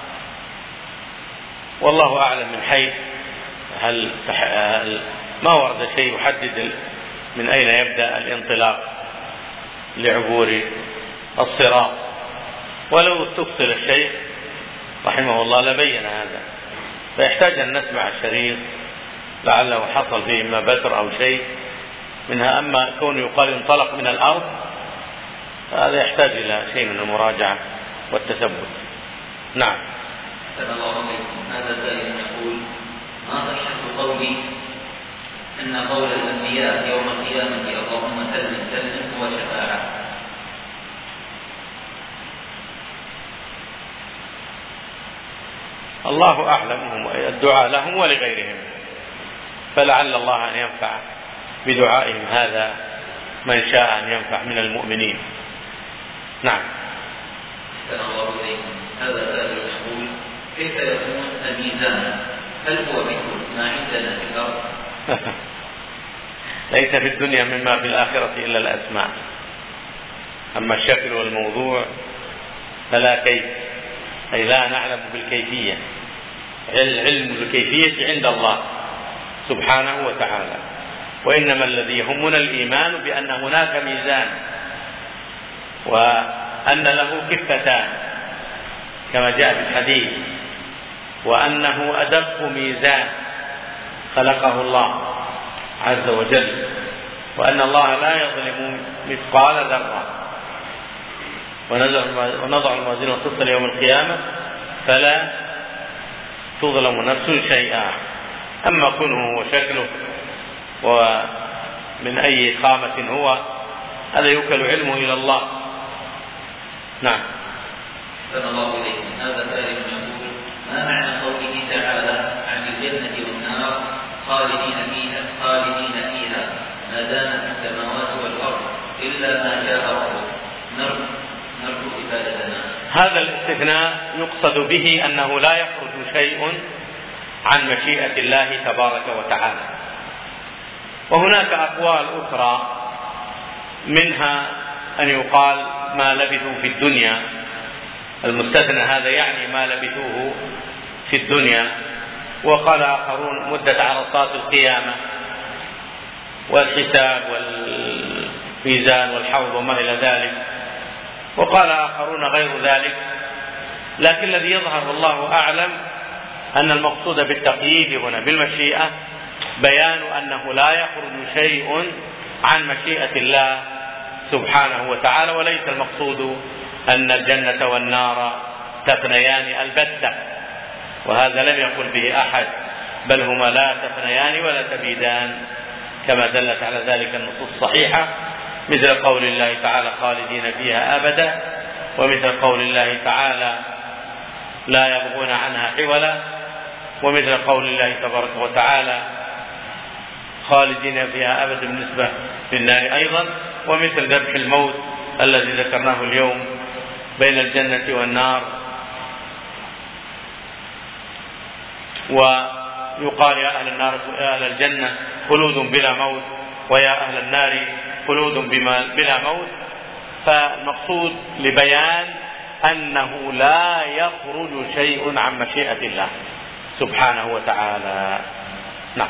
والله أعلم من حيث هل ما ورد شيء يحدد من أين يبدأ الانطلاق لعبور الصراط، ولو استفصل الشيخ رحمه الله لبين هذا، فيحتاج أن نسمع الشريط لعله حصل فيه إما بتر أو شيء منها. أما كونه يقال انطلق من الأرض هذا يحتاج إلى شيء من المراجعة والتثبت. نعم. هذا سائل يقول: ما صحة قولي أن قول الأنبياء يوم القيامة اللهم سلم سلم هو شفاعة؟ الله أعلم، الدعاء لهم ولغيرهم، فلعل الله أن ينفع بدعائهم هذا من شاء أن ينفع من المؤمنين. نعم. هذا سائل يقول: كيف يكون الميزان؟ هل هو مثل ما عندنا في الأرض؟ ليس في الدنيا مما في الآخرة إلا الأسماء، أما الشكل والموضوع فلا كيف، أي لا نعلم بالكيفية. العلم بالكيفية عند الله سبحانه وتعالى، وإنما الذي يهمنا الإيمان بأن هناك ميزان وأن له كفتان كما جاء في الحديث، وأنه أدق ميزان خلقه الله عز وجل، وأن الله لا يظلم مثقال ذرة، ونضع الموازين القسط ليوم القيامة فلا تظلم نفس شيئا. أما كونه وشكله ومن أي خامة هو، هذا يوكل علمه إلى الله. نعم. هذا سائل يقول: ما معنى قوله تعالى عن الجنة والنار خالدين فيها ما دامت السماوات والأرض إلا ما شاء ربك نرجو إفادتنا؟ هذا الاستثناء يقصد به أنه لا يخرج شيء عن مشيئة الله تبارك وتعالى. وهناك أقوال أخرى، منها أن يقال ما لبثوا في الدنيا، المستثنى هذا يعني ما لبثوه في الدنيا. وقال آخرون مدة عرصات القيامة والحساب والميزان والحوض وما إلى ذلك، وقال آخرون غير ذلك. لكن الذي يظهر والله أعلم أن المقصود بالتقييد هنا بالمشيئة بيان أنه لا يخرج شيء عن مشيئة الله سبحانه وتعالى، وليس المقصود أن الجنة والنار تفنيان البتة، وهذا لم يقل به أحد، بل هما لا تفنيان ولا تبيدان كما دلت على ذلك النصوص الصحيحة، مثل قول الله تعالى خالدين فيها أبدا، ومثل قول الله تعالى لا يبغون عنها حولا، ومثل قول الله تبارك وتعالى خالدين فيها أبدا بالنسبة للنار أيضا، ومثل ذبح الموت الذي ذكرناه اليوم بين الجنة والنار. ويقال يا أهل النار يا أهل الجنة خلود بلا موت، ويا أهل النار خلود بلا موت. فالمقصود لبيان أنه لا يخرج شيء عن مشيئة الله سبحانه وتعالى. نعم.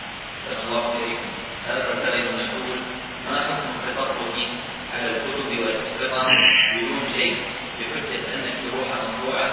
هذا السائل يقول: ما حكم التفرج على الكتب والأسرة بدون شيء بحجة أن الشروح مطبوعة؟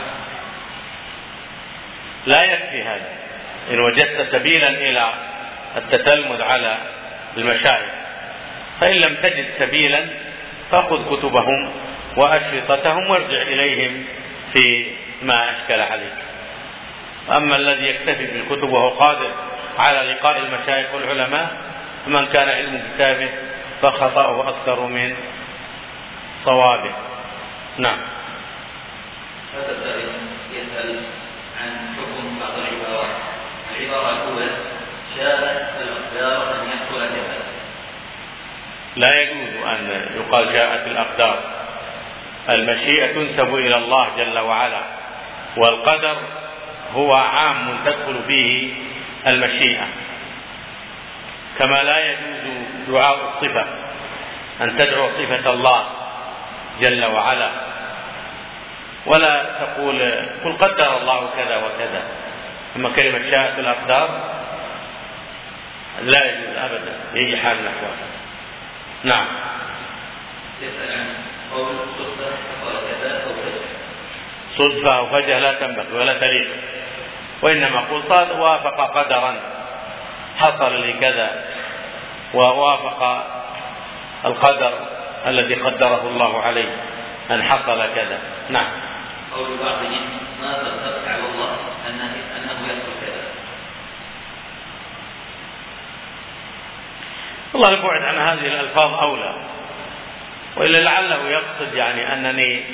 لا يكفي هذا. إن وجدت سبيلا إلى التتلمذ على المشايخ، فإن لم تجد سبيلا فخذ كتبهم وأشرطتهم وارجع إليهم في ما أشكل عليك. أما الذي يكتفي بالكتب وهو قادر على لقاء المشايخ والعلماء، من كان علم كتابه فخطأه أكثر من صوابه. نعم. هذا السائل يسأل عن حكم بعض العبارات. العبارة الأولى: شاءت الأقدار أن يحصل كذا. لا يجوز أن يقال جاءت الأقدار. المشيئة تنسب إلى الله جل وعلا، والقدر هو عام تدخل فيه المشيئة. كما لا يجوز دعاء الصفة، أن تدعو صفة الله جل وعلا، ولا تقول قل قدر الله كذا وكذا. أما كلمة شاءت الأقدار لا يجوز أبدا بأي حال من الأحوال. نعم. يسأل عن قول صدفة حصل كذا أو فجأة. صدفة أو فجأة لا تنبغي ولا تليق، وإنما قل وافق قدرا، حصل لي كذا ووافق القدر الذي قدره الله عليه أن حصل كذا. نعم. قول بعضهم ما صدقت على الله أنه يحصل كذا. والله البعد عن هذه الألفاظ أولى، وإلا لعله يقصد يعني أنني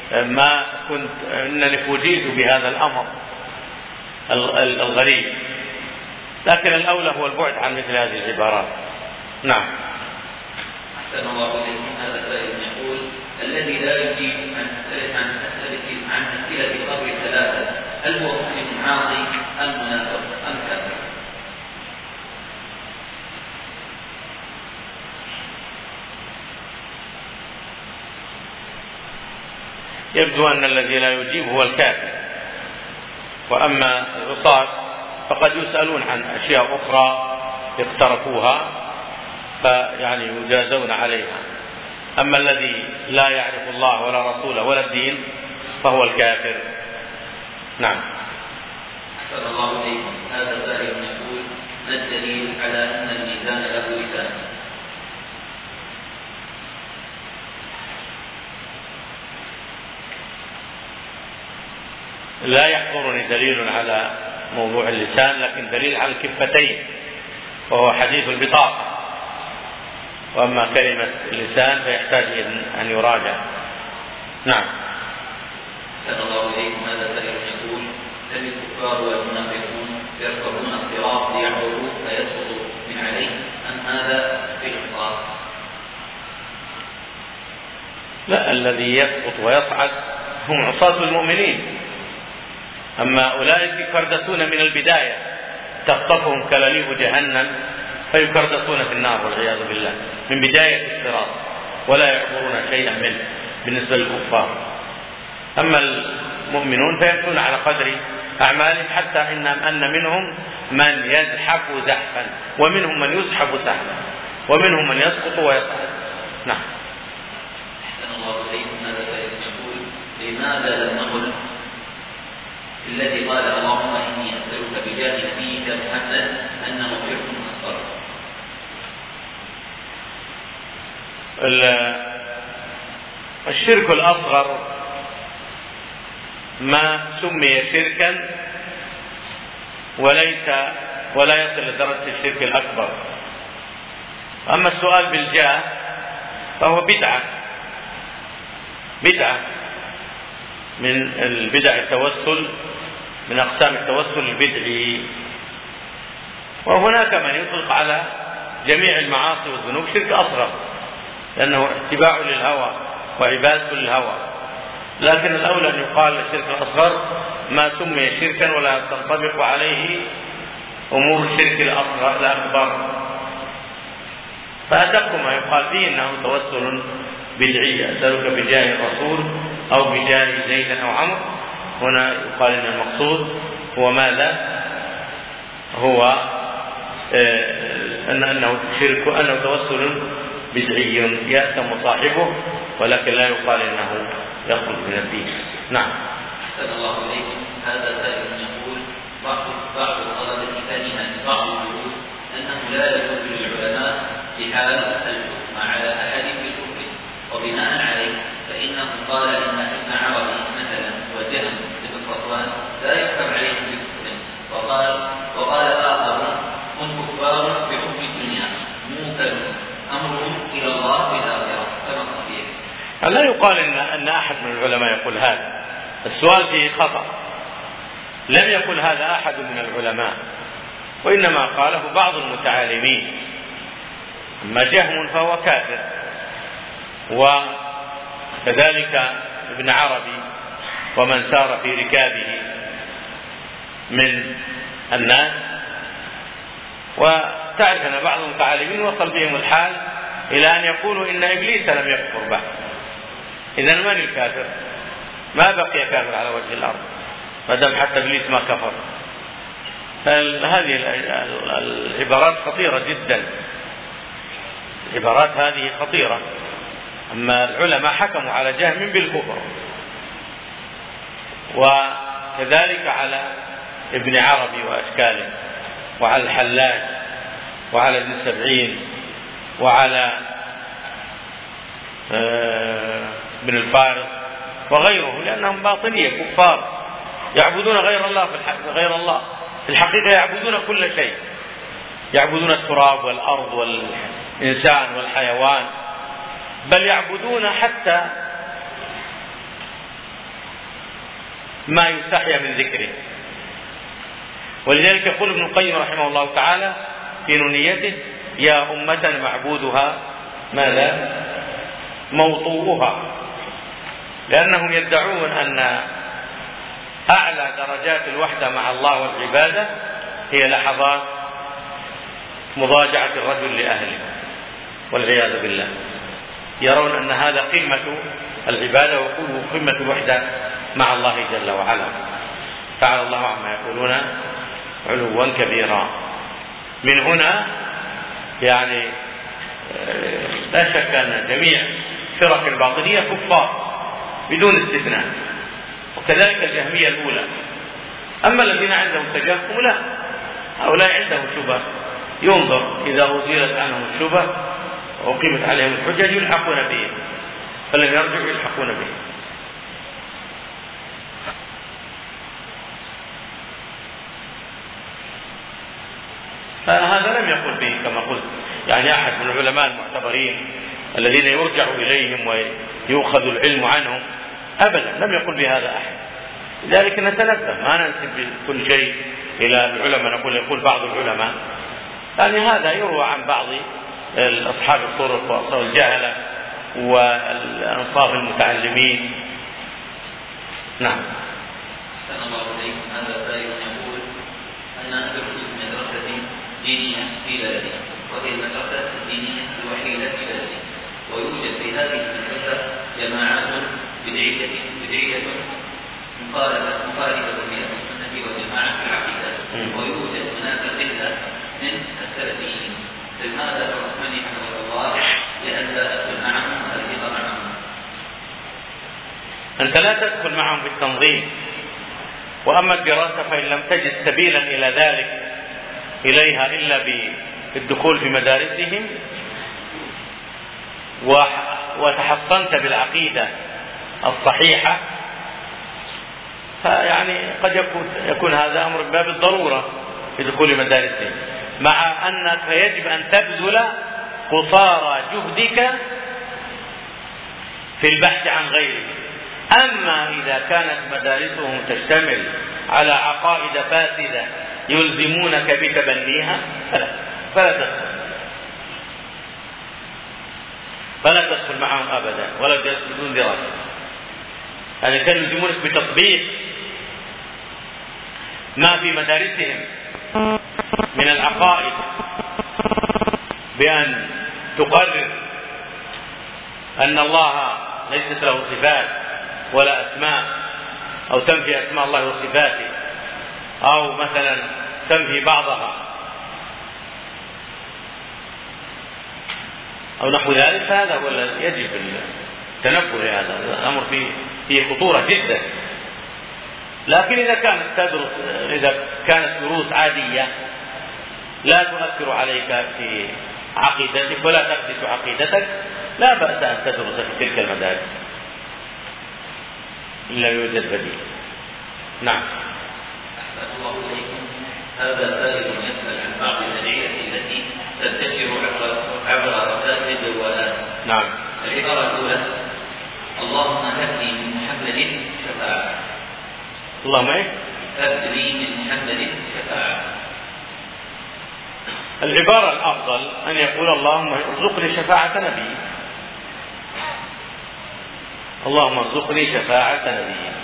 فوجئت بهذا الأمر الغريب، لكن الأولى هو البعد عن مثل هذه العبارات. نعم. أحسن الله إليكم. هذا سائل يقول: الذي لا يجيب عن أسئلة القبر ثلاثة، هل هو مسلم عاصي أم منافق أم كافر؟ يبدو أن الذي لا يجيب هو الكافر، وأما العصاة فقد يسألون عن أشياء أخرى اقترفوها فيعني يجازون عليها. أما الذي لا يعرف الله ولا رسوله ولا الدين فهو الكافر. نعم. أحسن الله إليكم. هذا سائل يقول: ما الدليل على أن الميزان له لسان؟ لا يحضرني دليل على موضوع اللسان، لكن دليل على الكفتين، وهو حديث البطاقة. وأما كلمة اللسان فيحتاج أن يراجع. نعم. أحسن الله إليكم. هذا سائل يقول: هل الكفار والمنافقون يركبون الصراط ليعبروا فيسقطوا من عليه أم هذا في الخاص؟ لا، الذي يسقط ويصعد هم عصاة المؤمنين، أما أولئك يكردسون من البداية، تخطفهم كلاليب جهنم فيكردسون في النار والعياذ بالله من بداية الصراط، ولا يعبرون شيئا منه بالنسبة للكفار. أما المؤمنون فيمشون على قدر أعمالهم، حتى أن منهم من يزحف زحفا، ومنهم من يزحف سحبا، ومنهم من يسقط ويصعد. نعم. أحسن الله إليكم. هذا يقول: لماذا لم نقل الذي قال اللهم إني أسألك بجاه نبيك محمد أنه شرك أصغر؟ الشرك الأصغر ما سمي شركا ولا يصل لدرجة الشرك الأكبر. أما السؤال بالجاه فهو بدعة من البدع التوسل، من أقسام التوسل البدعي. وهناك من يطلق على جميع المعاصي والذنوب شرك أصغر، لأنه اتباع للهوى وعبادة للهوى، لكن الأولى أن يقال الشرك الأصغر ما سمي شركا ولا تنطبق عليه أمور الشرك الأكبر. فأدق ما يقال فيه أنه توسل بدعي، أسألك بجاه الرسول أو بجاه زيد أو عمرو. هنا يقال أن المقصود هو ماذا؟ هو أنه شرك، أنه توسل بدعي يأثم صاحبه، ولكن لا يقال أنه يخرج من الدين. نعم. أحسن الله إليكم. هذا سائل يقول: بعض الطلبة فهم بعض الجهود أنه لا يجوز للعلماء بحال الحكم على أحد بالكفر، وبناء عليه فإنه قال إن ابن عربي مثلا وجهم بن صفوان لا يحكم عليه بالكفر، وقال آخر: هم كفار بحكم الدنيا موكل أمرهم إلى الله في الآخرة. كما صحيح. لا يقال أن أحد من العلماء يقول هذا، السؤال فيه خطأ. لم يقل هذا أحد من العلماء، وإنما قاله بعض المتعالمين. أما جهم فهو كافر، وكذلك ابن عربي ومن سار في ركابه من الناس. وتعرف أن بعض المتعالمين وصل بهم الحال إلى أن يقولوا إن إبليس لم يكفر بعد. إذن من الكافر؟ ما بقي كافر على وجه الأرض ما دام حتى إبليس ما كفر. هذه العبارات خطيرة جدا، العبارات هذه خطيرة. أما العلماء حكموا على جهم بالكفر، وكذلك على ابن عربي وأشكاله، وعلى الحلاج، وعلى ابن سبعين، وعلى ابن الفارس وغيره، لأنهم باطنية كفار يعبدون غير الله في الحقيقة يعبدون كل شيء، يعبدون التراب والأرض والإنسان والحيوان، بل يعبدون حتى ما يستحيا من ذكره. ولذلك يقول ابن القيم رحمه الله تعالى في نونيته: يا أمة معبودها ماذا؟ موطوءها. لأنهم يدعون أن أعلى درجات الوحدة مع الله والعبادة هي لحظات مضاجعة الرجل لأهله والعياذ بالله. يرون أن هذا قمة العبادة وقمة الوحدة مع الله جل وعلا. تعالى الله عما يقولون علوا كبيرا. من هنا يعني لا شك أن جميع فرق الباطنية كفار بدون استثناء، وكذلك الجهمية الأولى. أما الذين عندهم تجهم لا، هؤلاء عندهم شبه، ينظر إذا أزيلت عنهم الشبه وقيمت عليهم الحجج يلحقون به، فلم يرجعوا يلحقون به. فهذا لم يقل به كما قلت يعني أحد من العلماء المعتبرين الذين يرجع إليهم ويؤخذ العلم عنهم، أبدا لم يقل بهذا أحد. لذلك نتنبه، ما ننسب كل شيء إلى العلماء، يقول بعض العلماء، يعني هذا يروى عن بعض أصحاب الطرق وأصحاب الجهلة والأنصاف المتعلمين. نعم. أحسن الله إليكم. هذا سائل يقول: أنا أدرس في مدرسة دينية في بلدي، وهي المدرسة الدينية الوحيدة في بلدي، ويوجد في هذه المدرسة جماعات بدعية مخالفة لأهل السنة والجماعة في العقيدة، ويوجد هناك قلة من السلفيين. فلماذا ترحمني حفظ الله لئلا أدخل معهم وألحق معهم؟ أنت لا تدخل معهم بالتنظيم، وأما الدراسة فإن لم تجد سبيلا إلى ذلك إليها إلا بالدخول في مدارسهم وتحصنت بالعقيدة الصحيحة، فيعني قد يكون هذا أمر باب الضرورة في دخول مدارسهم، مع أنك يجب أن تبذل قصارى جهدك في البحث عن غيره. أما إذا كانت مدارسهم تشتمل على عقائد فاسدة يلزمونك بتبنيها فلا تدخل معهم أبدا ولا بدون دراسة. يعني كانوا يلزمونك بتطبيق ما في مدارسهم من العقائد، بأن تقرر أن الله ليست له صفات ولا أسماء، أو تنفي أسماء الله وصفاته، أو مثلا تنفي بعضها أو نحو ذلك. هذا هو الذي يجب التنبه لهذا الأمر، فيه خطورة جدا. لكن إذا كانت دروس عادية لا تؤثر عليك في عقيدتك ولا تقدس عقيدتك، لا بأس أن تدرس في تلك المدارس إلا يوجد بديل. نعم. أحسن الله إليكم. هذا سائل يسأل عن بعض الأدعية التي تنتشر عبر رسائل الجوالات. نعم. العبارة الأولى: اللهم هب لي من محمد شفاعة. اللهم ايه؟ هب لي من محمد شفاعة. العبارة الأفضل أن يقول: اللهم ارزقني شفاعة نبي. اللهم ارزقني شفاعة نبي.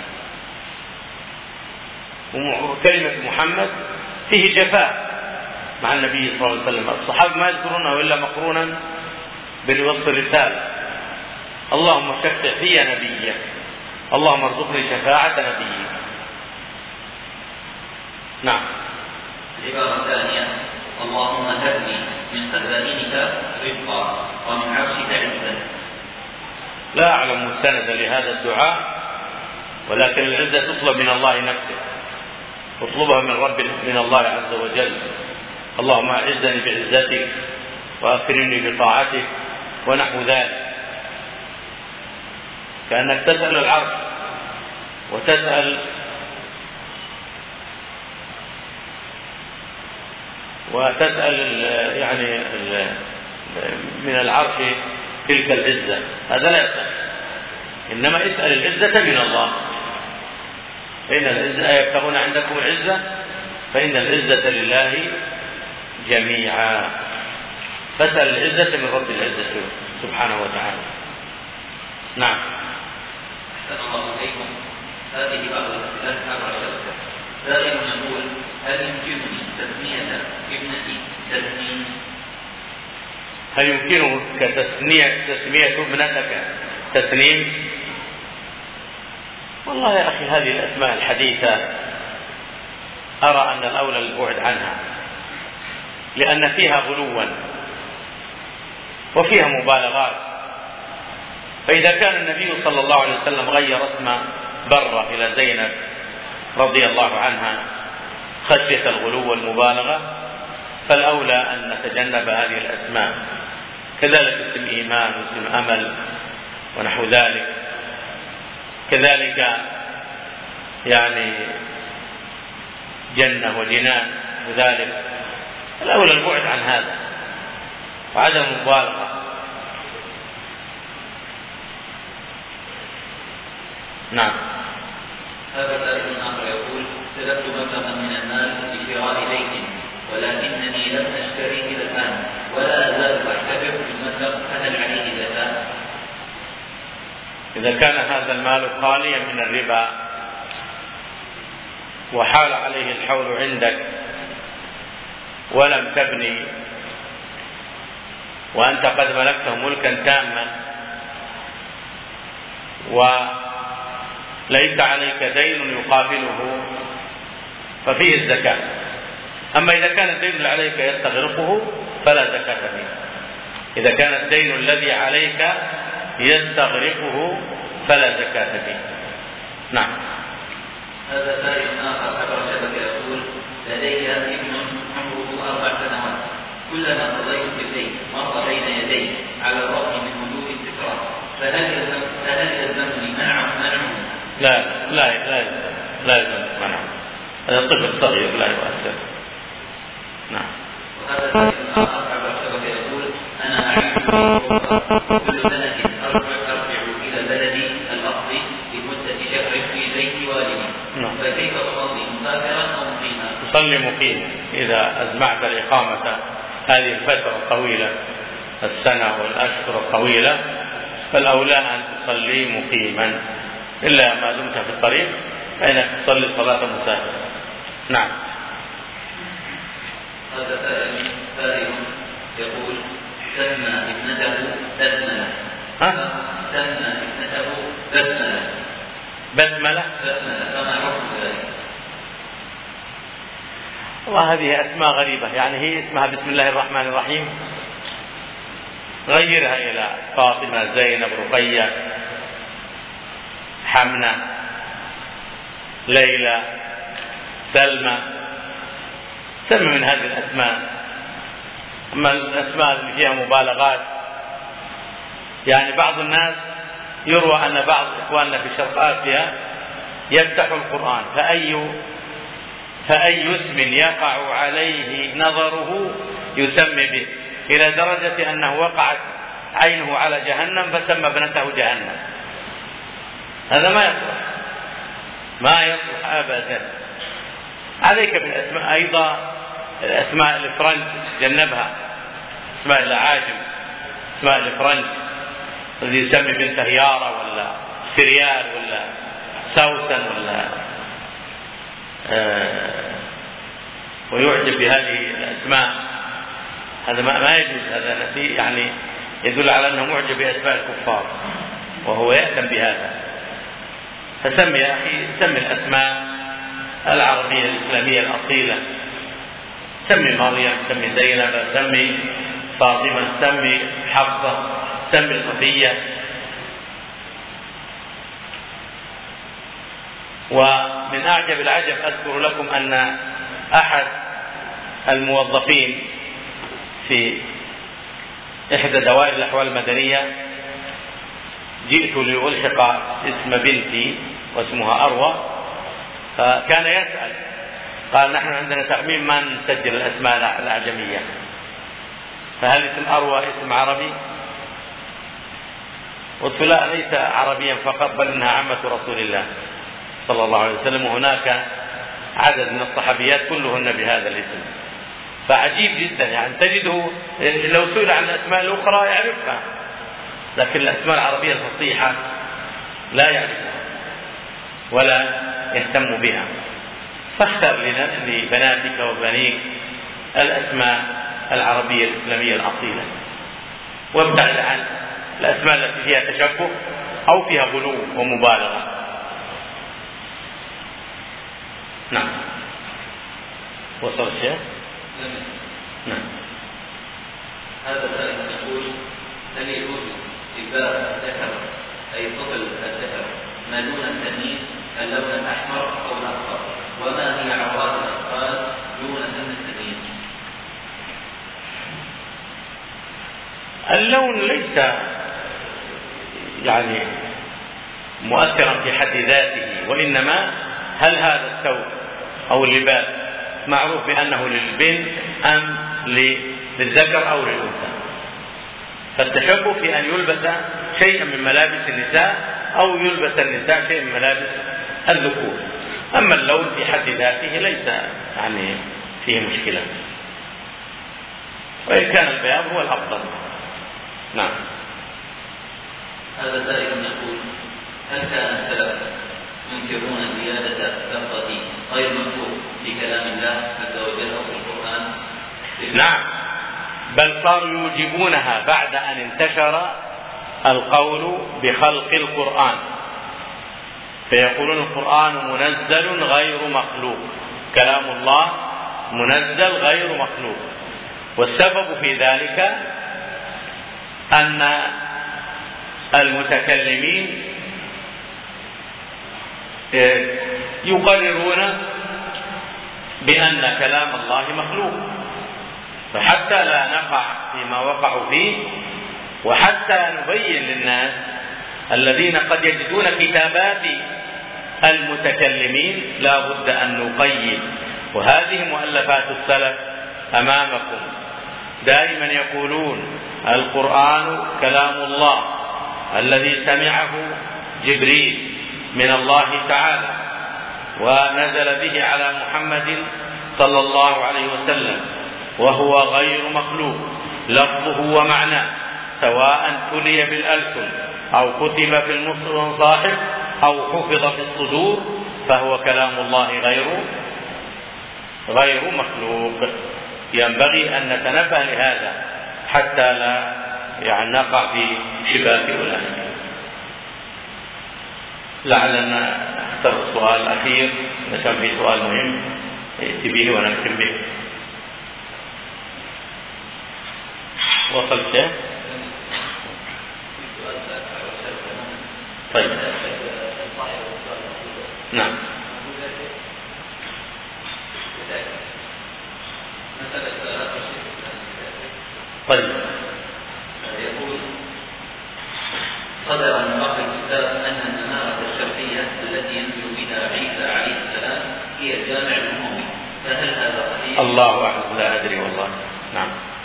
وكلمة محمد فيه جفاء مع النبي صلى الله عليه وسلم. الصحابة ما يذكرونه إلا مقرونا بالوصف الرسالة: اللهم شفع في نبيك، اللهم ارزقني شفاعة نبيك. نعم. العبارة الثانية: اللهم هب لي من خزائنك رزقا ومن عرشك عزا. لا أعلم مستندا لهذا الدعاء، ولكن العزة تطلب من الله نفسه، اطلبها من الله عز وجل. اللهم أعزني بعزتك وأكرمني بطاعتك ونحو ذلك، كأنك تسأل العرش وتسأل يعني من العرش تلك العزة، هذا لا يصح، إنما اسأل العزة من الله، فإن العزة يبتغون عندكم العزة فإن العزة لله جميعا، فاسأل العزة من رب العزة سبحانه وتعالى. نعم. أحسن الله إليكم. هذه بعض الأسئلة. سائل يقول: هل يمكنني تسمية ابنتي تسنيم؟ هل يمكنك تسمية ابنتك تسنيم؟ والله يا أخي هذه الأسماء الحديثة أرى أن الأولى البعد عنها، لأن فيها غلوا وفيها مبالغات. فإذا كان النبي صلى الله عليه وسلم غير اسم برة إلى زينب رضي الله عنها خشية الغلو والمبالغة، فالأولى أن نتجنب هذه الأسماء. كذلك اسم إيمان واسم أمل ونحو ذلك، كذلك يعني جنة وجنان، وذلك الأولى البعد عن هذا وعدم المبالغة. نعم. هذا سائل آخر يقول: سلبت مبلغا من المال لشراء بيت ولكنني لم أشتريه إلى الآن ولا أزال أحتفظ بالمبلغ، فهل عليه زكاة؟ إذا كان هذا المال خاليا من الربا وحال عليه الحول عندك ولم تبني وأنت قد ملكته ملكا تاما وليس عليك دين يقابله ففيه الزكاة. أما إذا كان الدين الذي عليك يستغرقه فلا زكاة فيه. إذا كان الدين الذي عليك يستغرقه فلا زكاة فيه. نعم. هذا سائل آخر عبر شبكة يقول: لدي ابن عمره 4 سنوات، كلما قضيت بالليل مر بين يديه على الرغم من وجود التكرار، فهل يلزمني منعه؟ لا يلزم منعه، هذا طفل صغير لا يؤثر. نعم. وهذا سائل آخر عبر شبكة يقول: أنا أعيش كل سنة أرجع إلى بلدي الأصلي لمدة شهر في بيت والدي، فكيف أصلي، مسافرا أو مقيما؟ تصلي مقيما إذا أزمعت الإقامة هذه الفترة الطويلة، السنة والأشهر الطويلة، فالأولى أن تصلي مقيما، إلا ما دمت في الطريق فإنك تصلي صلاة مسافر. نعم. هذا سائل يقول: سمى ابنته بسملة. سمى ابنته بسملة، فما حكم ذلك؟ والله هذه أسماء غريبة، يعني هي اسمها بسم الله الرحمن الرحيم، غيرها إلى فاطمة، زينب، رقية، حمنة، ليلى، سلمى، سمي من هذه الأسماء. أما الأسماء اللي فيها مبالغات، يعني بعض الناس يروى أن بعض إخواننا في شرق آسيا يفتح القرآن فأي اسم يقع عليه نظره يسمي به، إلى درجة أنه وقعت عينه على جهنم فسمى ابنته جهنم. هذا ما يصلح أبدا. عليك بالأسماء أيضا، الأسماء الفرنج جنبها، اسماء الأعاجم، اسماء الفرنج الذي يسمي بنته يارا ولا سريال ولا سوسن ولا ويعجب بهذه الأسماء، هذا ما يجوز. هذا يعني يدل على أنه معجب بأسماء الكفار وهو يأتم بهذا. فسمي يا أخي، سمي الأسماء العربية الإسلامية الأصيلة، سمي مريم، سمي زينب، سمي فاطمة، سمي حفصة، سمي صفية. ومن أعجب العجب أذكر لكم أن أحد الموظفين في إحدى دوائر الأحوال المدنية جئت لألحق اسم بنتي واسمها أروى، فكان يسأل قال نحن عندنا تعميم ما نسجل الأسماء الأعجمية، فهل اسم أروى اسم عربي؟ قلت لا، ليس عربيا فقط بل إنها عمة رسول الله صلى الله عليه وسلم، وهناك عدد من الصحابيات كلهن بهذا الاسم. فعجيب جدا يعني تجده لو سئل عن الأسماء الأخرى يعرفها، لكن الأسماء العربية الفصيحة لا يعرفها ولا يهتم بها. فاختر لبناتك وبنيك الأسماء العربية الإسلامية الأصيلة، وابتعد عن الأسماء التي فيها تشبه أو فيها غلو ومبالغة. نعم. وصل الشيء؟ نعم. هذا سائل يقول هل يجوز إباء الذكر أي طفل الذكر ما دون التمييز اللون الأحمر أو الأصفر، وما هي عورات الأطفال دون سن التمييز؟ اللون ليس يعني مؤثرا في حد ذاته، وإنما هل هذا الثوب أو اللباس معروف بأنه للبنت أم للذكر أو للأنثى. فالتشبه في أن يلبس شيئا من ملابس النساء أو يلبس النساء شيئا من ملابس الذكور. أما اللون في حد ذاته ليس يعني فيه مشكلة، وإن كان البياض هو الأفضل. نعم. هذا سائل يقول هل كان السلف ينكرون زيادة لفظة غير مكتوب في كلام الله عز وجل أو في القرآن؟ نعم، بل صاروا يوجبونها بعد أن انتشر القول بخلق القرآن، فيقولون القرآن منزل غير مخلوق، كلام الله منزل غير مخلوق. والسبب في ذلك أن المتكلمين يقررون بأن كلام الله مخلوق، فحتى لا نقع فيما وقعوا فيه، وحتى نبين للناس الذين قد يجدون كتابات المتكلمين لا بد أن نقيد. وهذه مؤلفات السلف أمامكم دائما يقولون القرآن كلام الله الذي سمعه جبريل من الله تعالى ونزل به على محمد صلى الله عليه وسلم، وهو غير مخلوق لفظه ومعناه، سواء تلي بالألسن أو كتب في المصاحف أو حفظ في الصدور، فهو كلام الله غير مخلوق. ينبغي أن نتنبه لهذا حتى لا يعني نقع في شباك أولئك. لعلنا نختار السؤال الأخير، إذا كان في سؤال مهم ائت ونكتب به. وصل شيء؟ طيب. نعم. طيب. يقول صدر من واقع الكتاب أن المنارة الشرقية التي ينزل بها عيسى عليه السلام هي الجامع الأموي، فهل هذا صحيح؟ الله أعلم، لا أدري والله. نعم.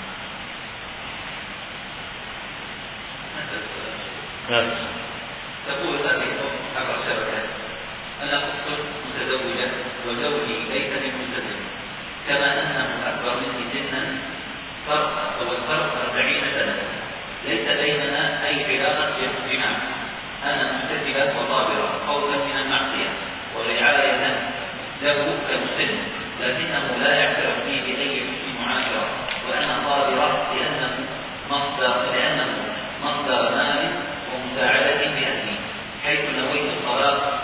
تقول هذه الأم عبر الشبكة: أنا أخت متزوجة وزوجي ليس بملتزم، كما أنه أكبر مني سنا والفرق 40 سنة، ليس بيننا أي علاقة جماع. أنا محتسبة وصابرة خوفا من المعصية ورعاية له كمسلم، لكنه لا يعترف لي بأي حسن معاشرة، وأنا صابرة لأنه مصدر مالي ومساعدتي بأهلي، حيث نويت الطلاق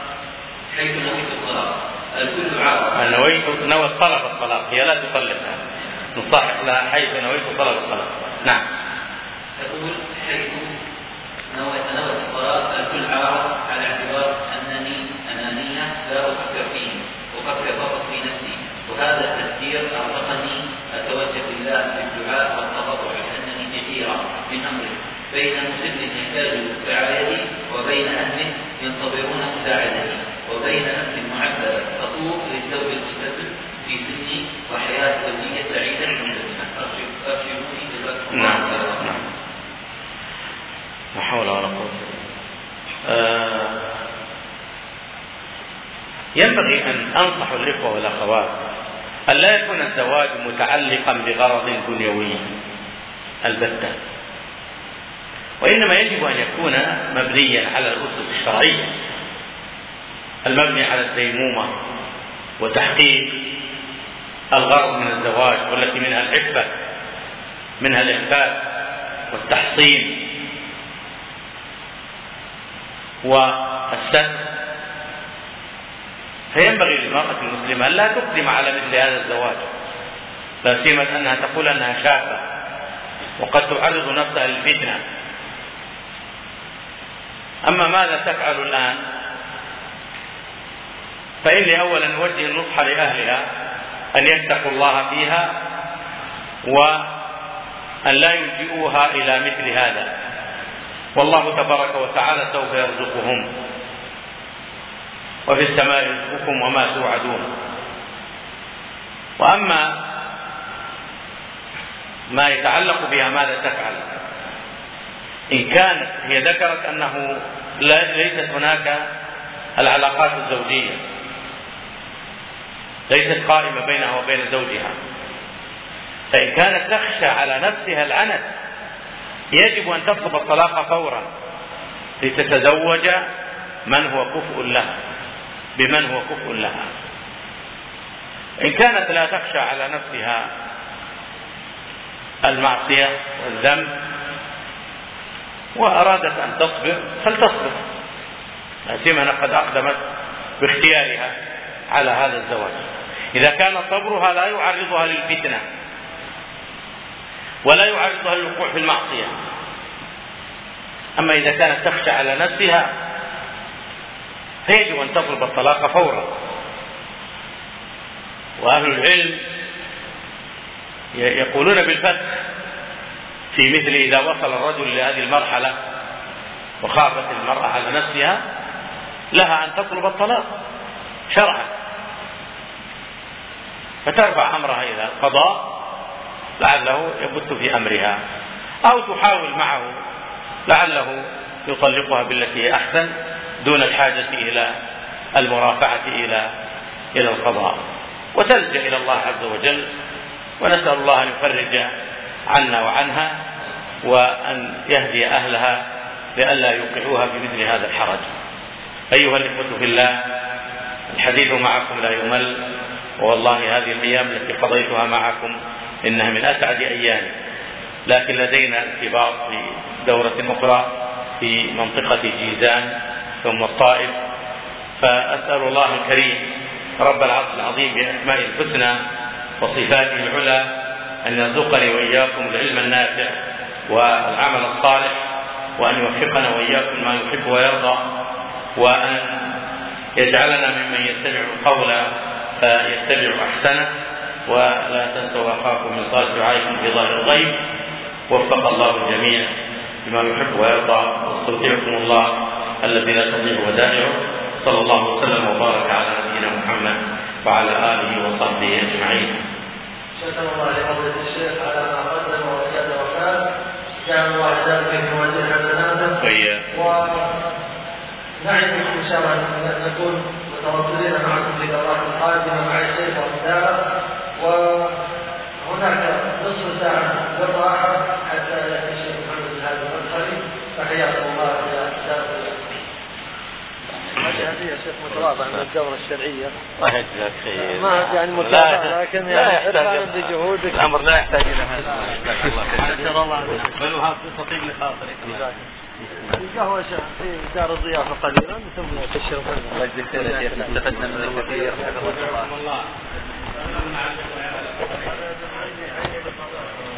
الكل عارف. نويت طلب الطلاق، هي لا تطلقها، نصحح لها حيث نويت طلب الطلاق. نعم. تقول حيث نويت الطلاق الكل عارف، على اعتبار أنني أنانية لا أفكر فيه، أفكر فقط في نفسي، وهذا التفكير أعتقني أتوجه بالله بالدعاء والتضرع، لأنني كثيرة من بين مسن يحتاج رعايته وبين أهل ينتظرون مساعدته وبين نفس معبرة تطوف للزوج المستقل في سن وحياة زوجية سعيدة ملتزمة. أرجوكم جزاكم الله خيرا. نعم. لا حول ولا قوة. ينبغي أن أنصح الإخوة والأخوات أن لا يكون الزواج متعلقا بغرض دنيوي البتة، وإنما يجب أن يكون مبنيا على الأسس الشرعية المبني على الديمومة وتحقيق الغرض من الزواج والتي منها العفة، منها الإحفاد والتحصين والستر. فينبغي للمرأة المسلمة لا تقدم على مثل هذا الزواج، لا سيما أنها تقول أنها شابة وقد تعرض نفسها للفتنة. أما ماذا تفعل الآن؟ فإني أولا أوجه النصح لأهلها أن يتقوا الله فيها وأن لا يلجئوها إلى مثل هذا، والله تبارك وتعالى سوف يرزقهم، وفي السماء رزقكم وما توعدون. وأما ما يتعلق بها ماذا تفعل، إن كانت هي ذكرت أنه ليست هناك العلاقات الزوجية، ليست قائمة بينها وبين زوجها، فإن كانت تخشى على نفسها العنت يجب أن تطلب الطلاق فورا لتتزوج من هو كفء لها بمن هو كفء لها. إن كانت لا تخشى على نفسها المعصية والذنب وأرادت أن تصبر فلتصبر، لا سيما قد أقدمت باختيارها على هذا الزواج. إذا كان صبرها لا يعرضها للفتنة ولا يعرضها للوقوع في المعصية. أما إذا كانت تخشى على نفسها فيجب أن تطلب الطلاق فورا. وأهل العلم يقولون بالفتح في مثل إذا وصل الرجل لهذه المرحلة وخافت المرأة على نفسها لها أن تطلب الطلاق شرعا، فترفع أمرها إلى القضاء لعله يبت في أمرها، أو تحاول معه لعله يطلقها بالتي هي أحسن دون الحاجة إلى المرافعة إلى القضاء، وتلجأ إلى الله عز وجل، ونسأل الله أن يفرج عنا وعنها وأن يهدي أهلها لئلا يوقعوها بمثل هذا الحرج. أيها الإخوة في الله، الحديث معكم لا يمل، والله هذه الأيام التي قضيتها معكم إنها من أسعد أيام، لكن لدينا ارتباط في دورة أخرى في منطقة جيزان ثم الطائف، فأسأل الله الكريم رب العرش العظيم بأسمائه الحسنى وصفاته العلى أن يرزقني وإياكم العلم النافع والعمل الصالح، وأن يوفقنا وإياكم ما يحب ويرضى، وأن يجعلنا ممن يتبع القول فيتبع أحسنه، ولا تنسوا أخاكم من صالح دعائكم في ظاهر الغيب. وفق الله الجميع بما يحب ويرضى، واستودعكم الله الذي لا تضيع ودائعه. صلى الله وسلم وبارك على نبينا محمد وعلى آله وصحبه أجمعين. شكر الله لفضيلة الشيخ على ما قدم وأجاب وفاء، جعل الله ذلك في موازين حسناته، ونعد إن شاء الله أن نكون متواصلين معكم في دورات القادمة مع الشيخ ومدارة، وهناك نصف ساعة للراحة حتى يأتي الشيخ محمد بن هادي المدخلي، فحياكم الله إلى دار هذه يا شيخ متواضع من الدورة الشرعية. الله يجزاك خير. ما يعني متابعة، لكن يعني إرفانا بجهودك. الأمر لا يحتاج إلى هذا. جزاك الله خير. بل وهذا تطيب لخاطرك. القهوة في دار الضيافة قليلا ثم تشرب. الله يجزيك خير يا شيخ، استفدنا منك كثير. الله.